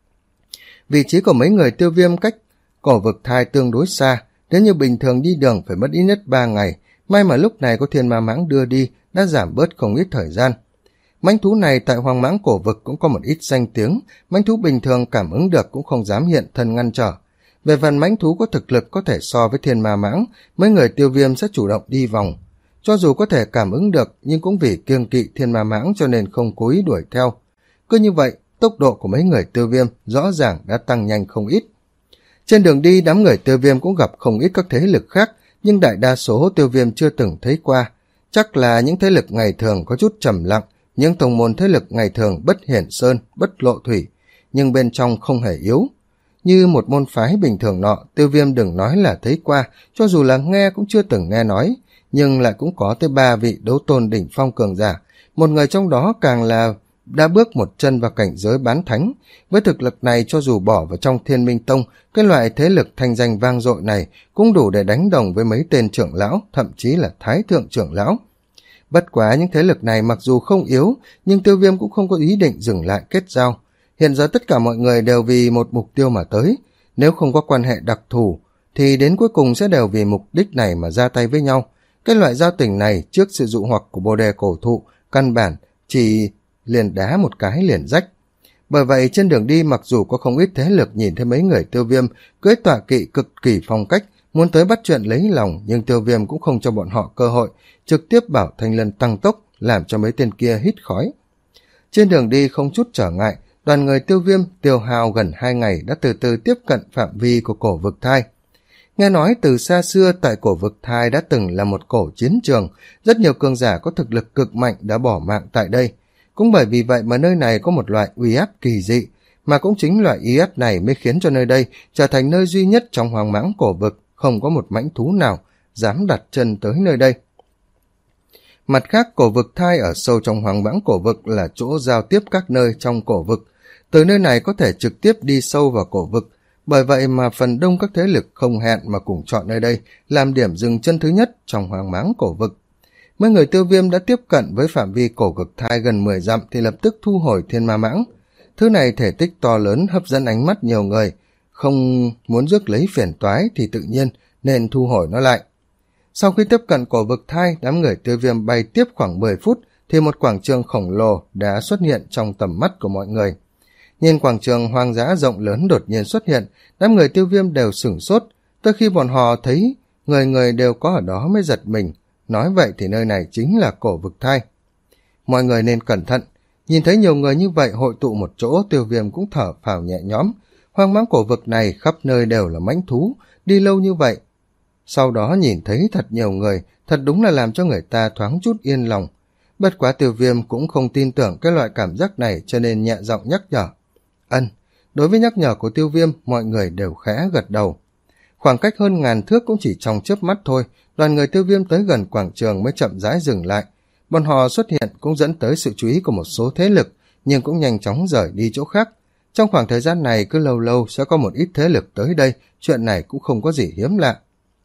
Vị trí của mấy người Tiêu Viêm cách cổ vực thai tương đối xa, nếu như bình thường đi đường phải mất ít nhất ba ngày, may mà lúc này có thiên ma mãng đưa đi đã giảm bớt không ít thời gian. Mãnh thú này tại hoang mãng cổ vực cũng có một ít danh tiếng, mãnh thú bình thường cảm ứng được cũng không dám hiện thân ngăn trở. Về phần mãnh thú có thực lực có thể so với thiên ma mãng, mấy người Tiêu Viêm sẽ chủ động đi vòng. Cho dù có thể cảm ứng được nhưng cũng vì kiêng kỵ thiên ma mãng cho nên không cố ý đuổi theo. Cứ như vậy, tốc độ của mấy người Tiêu Viêm rõ ràng đã tăng nhanh không ít. Trên đường đi, đám người Tiêu Viêm cũng gặp không ít các thế lực khác, nhưng đại đa số Tiêu Viêm chưa từng thấy qua. Chắc là những thế lực ngày thường có chút trầm lặng, những tông môn thế lực ngày thường bất hiển sơn, bất lộ thủy, nhưng bên trong không hề yếu. Như một môn phái bình thường nọ, Tiêu Viêm đừng nói là thấy qua, cho dù là nghe cũng chưa từng nghe nói, nhưng lại cũng có tới ba vị đấu tôn đỉnh phong cường giả, một người trong đó càng là đã bước một chân vào cảnh giới bán thánh. Với thực lực này, cho dù bỏ vào trong Thiên Minh Tông, cái loại thế lực thanh danh vang dội này cũng đủ để đánh đồng với mấy tên trưởng lão, thậm chí là thái thượng trưởng lão. Bất quá những thế lực này mặc dù không yếu, nhưng Tiêu Viêm cũng không có ý định dừng lại kết giao. Hiện giờ tất cả mọi người đều vì một mục tiêu mà tới, nếu không có quan hệ đặc thù, thì đến cuối cùng sẽ đều vì mục đích này mà ra tay với nhau. Cái loại giao tình này trước sự dụ hoặc của Bồ Đề cổ thụ, căn bản chỉ liền đá một cái liền rách. Bởi vậy trên đường đi, mặc dù có không ít thế lực nhìn thấy mấy người Tiêu Viêm cưỡi tọa kỵ cực kỳ phong cách, muốn tới bắt chuyện lấy lòng, nhưng Tiêu Viêm cũng không cho bọn họ cơ hội, trực tiếp bảo Thanh Lân tăng tốc, làm cho mấy tên kia hít khói. Trên đường đi không chút trở ngại, đoàn người Tiêu Viêm tiêu hao gần hai ngày đã từ từ tiếp cận phạm vi của cổ vực thai. Nghe nói từ xa xưa tại cổ vực thai đã từng là một cổ chiến trường, rất nhiều cường giả có thực lực cực mạnh đã bỏ mạng tại đây. Cũng bởi vì vậy mà nơi này có một loại uy áp kỳ dị, mà cũng chính loại uy áp này mới khiến cho nơi đây trở thành nơi duy nhất trong hoang mãng cổ vực, không có một mãnh thú nào dám đặt chân tới nơi đây. Mặt khác, cổ vực thai ở sâu trong hoang mãng cổ vực là chỗ giao tiếp các nơi trong cổ vực. Từ nơi này có thể trực tiếp đi sâu vào cổ vực, bởi vậy mà phần đông các thế lực không hẹn mà cùng chọn nơi đây làm điểm dừng chân thứ nhất trong hoang mãng cổ vực. Mấy người Tiêu Viêm đã tiếp cận với phạm vi cổ vực thai gần mười dặm thì lập tức thu hồi thiên ma mãng. Thứ này thể tích to lớn hấp dẫn ánh mắt nhiều người, không muốn rước lấy phiền toái thì tự nhiên nên thu hồi nó lại. Sau khi tiếp cận cổ vực thai, đám người Tiêu Viêm bay tiếp khoảng mười phút thì một quảng trường khổng lồ đã xuất hiện trong tầm mắt của mọi người. Nhìn quảng trường hoang dã rộng lớn đột nhiên xuất hiện, đám người Tiêu Viêm đều sửng sốt, tới khi bọn họ thấy người người đều có ở đó mới giật mình. Nói vậy thì nơi này chính là cổ vực thai. Mọi người nên cẩn thận. Nhìn thấy nhiều người như vậy hội tụ một chỗ, Tiêu Viêm cũng thở phào nhẹ nhõm. Hoang mãng cổ vực này khắp nơi đều là mãnh thú, đi lâu như vậy. Sau đó nhìn thấy thật nhiều người, thật đúng là làm cho người ta thoáng chút yên lòng. Bất quá Tiêu Viêm cũng không tin tưởng cái loại cảm giác này cho nên nhẹ giọng nhắc nhở. Ân, đối với nhắc nhở của Tiêu Viêm, mọi người đều khẽ gật đầu. Khoảng cách hơn ngàn thước cũng chỉ trong chớp mắt thôi, đoàn người Tiêu Viêm tới gần quảng trường mới chậm rãi dừng lại. Bọn họ xuất hiện cũng dẫn tới sự chú ý của một số thế lực, nhưng cũng nhanh chóng rời đi chỗ khác. Trong khoảng thời gian này cứ lâu lâu sẽ có một ít thế lực tới đây, chuyện này cũng không có gì hiếm lạ.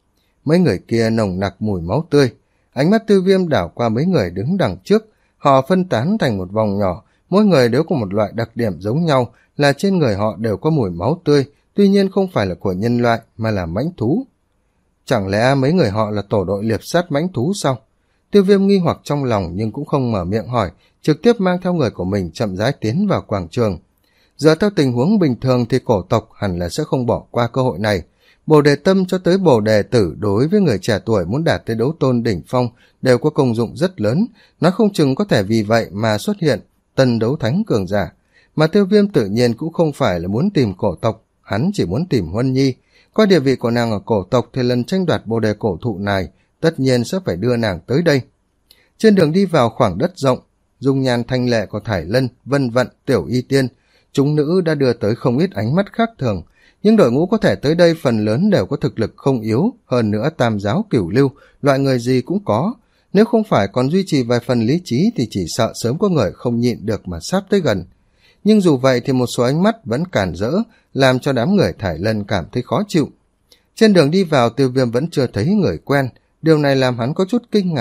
Mấy người kia nồng nặc mùi máu tươi. Ánh mắt Tiêu Viêm đảo qua mấy người đứng đằng trước, họ phân tán thành một vòng nhỏ, mỗi người đều có một loại đặc điểm giống nhau là trên người họ đều có mùi máu tươi, tuy nhiên không phải là của nhân loại mà là mãnh thú. Chẳng lẽ mấy người họ là tổ đội liệp sát mãnh thú sao? Tiêu Viêm nghi hoặc trong lòng nhưng cũng không mở miệng hỏi, trực tiếp mang theo người của mình chậm rãi tiến vào quảng trường. Giờ theo tình huống bình thường thì cổ tộc hẳn là sẽ không bỏ qua cơ hội này. Bồ đề tâm cho tới bồ đề tử đối với người trẻ tuổi muốn đạt tới đấu tôn đỉnh phong đều có công dụng rất lớn, nó không chừng có thể vì vậy mà xuất hiện tân đấu thánh cường giả. Mà Tiêu Viêm tự nhiên cũng không phải là muốn tìm cổ tộc, hắn chỉ muốn tìm Huân Nhi. Coi địa vị của nàng ở cổ tộc thì lần tranh đoạt bồ đề cổ thụ này tất nhiên sẽ phải đưa nàng tới đây. Trên đường đi vào khoảng đất rộng, dung nhan thanh lệ của Thải Lân, Vân Vận, Tiểu Y Tiên, chúng nữ đã đưa tới không ít ánh mắt khác thường. Nhưng đội ngũ có thể tới đây phần lớn đều có thực lực không yếu, hơn nữa tam giáo cửu lưu, loại người gì cũng có. Nếu không phải còn duy trì vài phần lý trí thì chỉ sợ sớm có người không nhịn được mà sắp tới gần. Nhưng dù vậy thì một số ánh mắt vẫn cản rỡ, làm cho đám người Thải Lân cảm thấy khó chịu. Trên đường đi vào, Tiêu Viêm vẫn chưa thấy người quen, điều này làm hắn có chút kinh ngạc.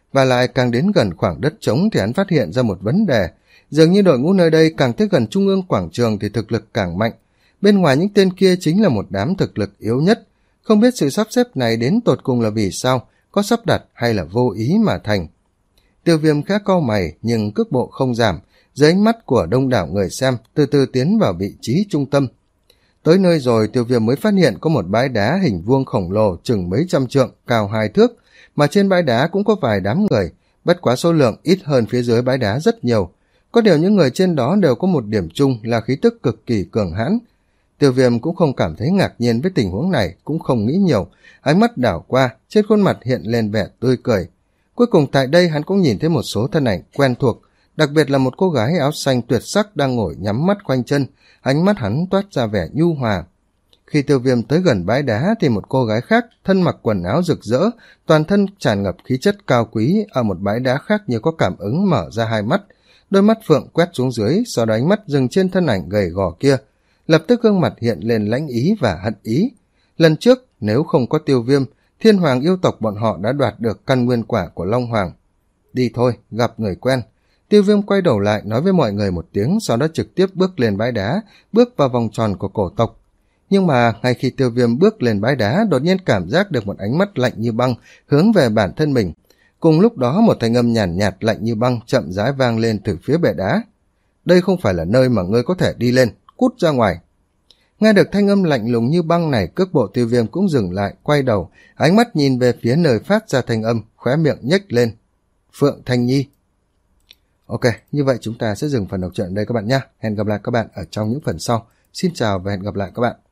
và lại càng đến gần khoảng đất trống thì hắn phát hiện ra một vấn đề. Dường như đội ngũ nơi đây càng tới gần trung ương quảng trường thì thực lực càng mạnh. Bên ngoài những tên kia chính là một đám thực lực yếu nhất. Không biết sự sắp xếp này đến tột cùng là vì sao, có sắp đặt hay là vô ý mà thành. Tiêu Viêm khẽ cau mày nhưng cước bộ không giảm, dưới ánh mắt của đông đảo người xem từ từ tiến vào vị trí trung tâm. Tới nơi rồi Tiêu Viêm mới phát hiện có một bãi đá hình vuông khổng lồ chừng mấy trăm trượng, cao hai thước, mà trên bãi đá cũng có vài đám người, bất quá số lượng ít hơn phía dưới bãi đá rất nhiều. Có điều những người trên đó đều có một điểm chung là khí tức cực kỳ cường hãn. Tiêu Viêm cũng không cảm thấy ngạc nhiên với tình huống này, cũng không nghĩ nhiều, ánh mắt đảo qua, trên khuôn mặt hiện lên vẻ tươi cười. Cuối cùng tại đây hắn cũng nhìn thấy một số thân ảnh quen thuộc, đặc biệt là một cô gái áo xanh tuyệt sắc đang ngồi nhắm mắt khoanh chân, ánh mắt hắn toát ra vẻ nhu hòa. Khi Tiêu Viêm tới gần bãi đá thì một cô gái khác, thân mặc quần áo rực rỡ, toàn thân tràn ngập khí chất cao quý, ở một bãi đá khác như có cảm ứng mở ra hai mắt, đôi mắt phượng quét xuống dưới, sau đó ánh mắt dừng trên thân ảnh gầy gò kia. Lập tức gương mặt hiện lên lãnh ý và hận ý. Lần trước, nếu không có Tiêu Viêm, Thiên Hoàng yêu tộc bọn họ đã đoạt được căn nguyên quả của Long Hoàng. Đi thôi, gặp người quen. Tiêu Viêm quay đầu lại nói với mọi người một tiếng, sau đó trực tiếp bước lên bãi đá, bước vào vòng tròn của cổ tộc. Nhưng mà ngay khi Tiêu Viêm bước lên bãi đá, đột nhiên cảm giác được một ánh mắt lạnh như băng hướng về bản thân mình. Cùng lúc đó một thanh âm nhàn nhạt, nhạt lạnh như băng chậm rãi vang lên từ phía bệ đá. Đây không phải là nơi mà ngươi có thể đi lên, cút ra ngoài. Nghe được thanh âm lạnh lùng như băng này, cước bộ Tiêu Viêm cũng dừng lại, quay đầu, ánh mắt nhìn về phía nơi phát ra thanh âm, khóe miệng nhếch lên. Phượng Thanh Nhi. Ok, như vậy chúng ta sẽ dừng phần đọc truyện đây các bạn nhé. Hẹn gặp lại các bạn ở trong những phần sau. Xin chào và hẹn gặp lại các bạn.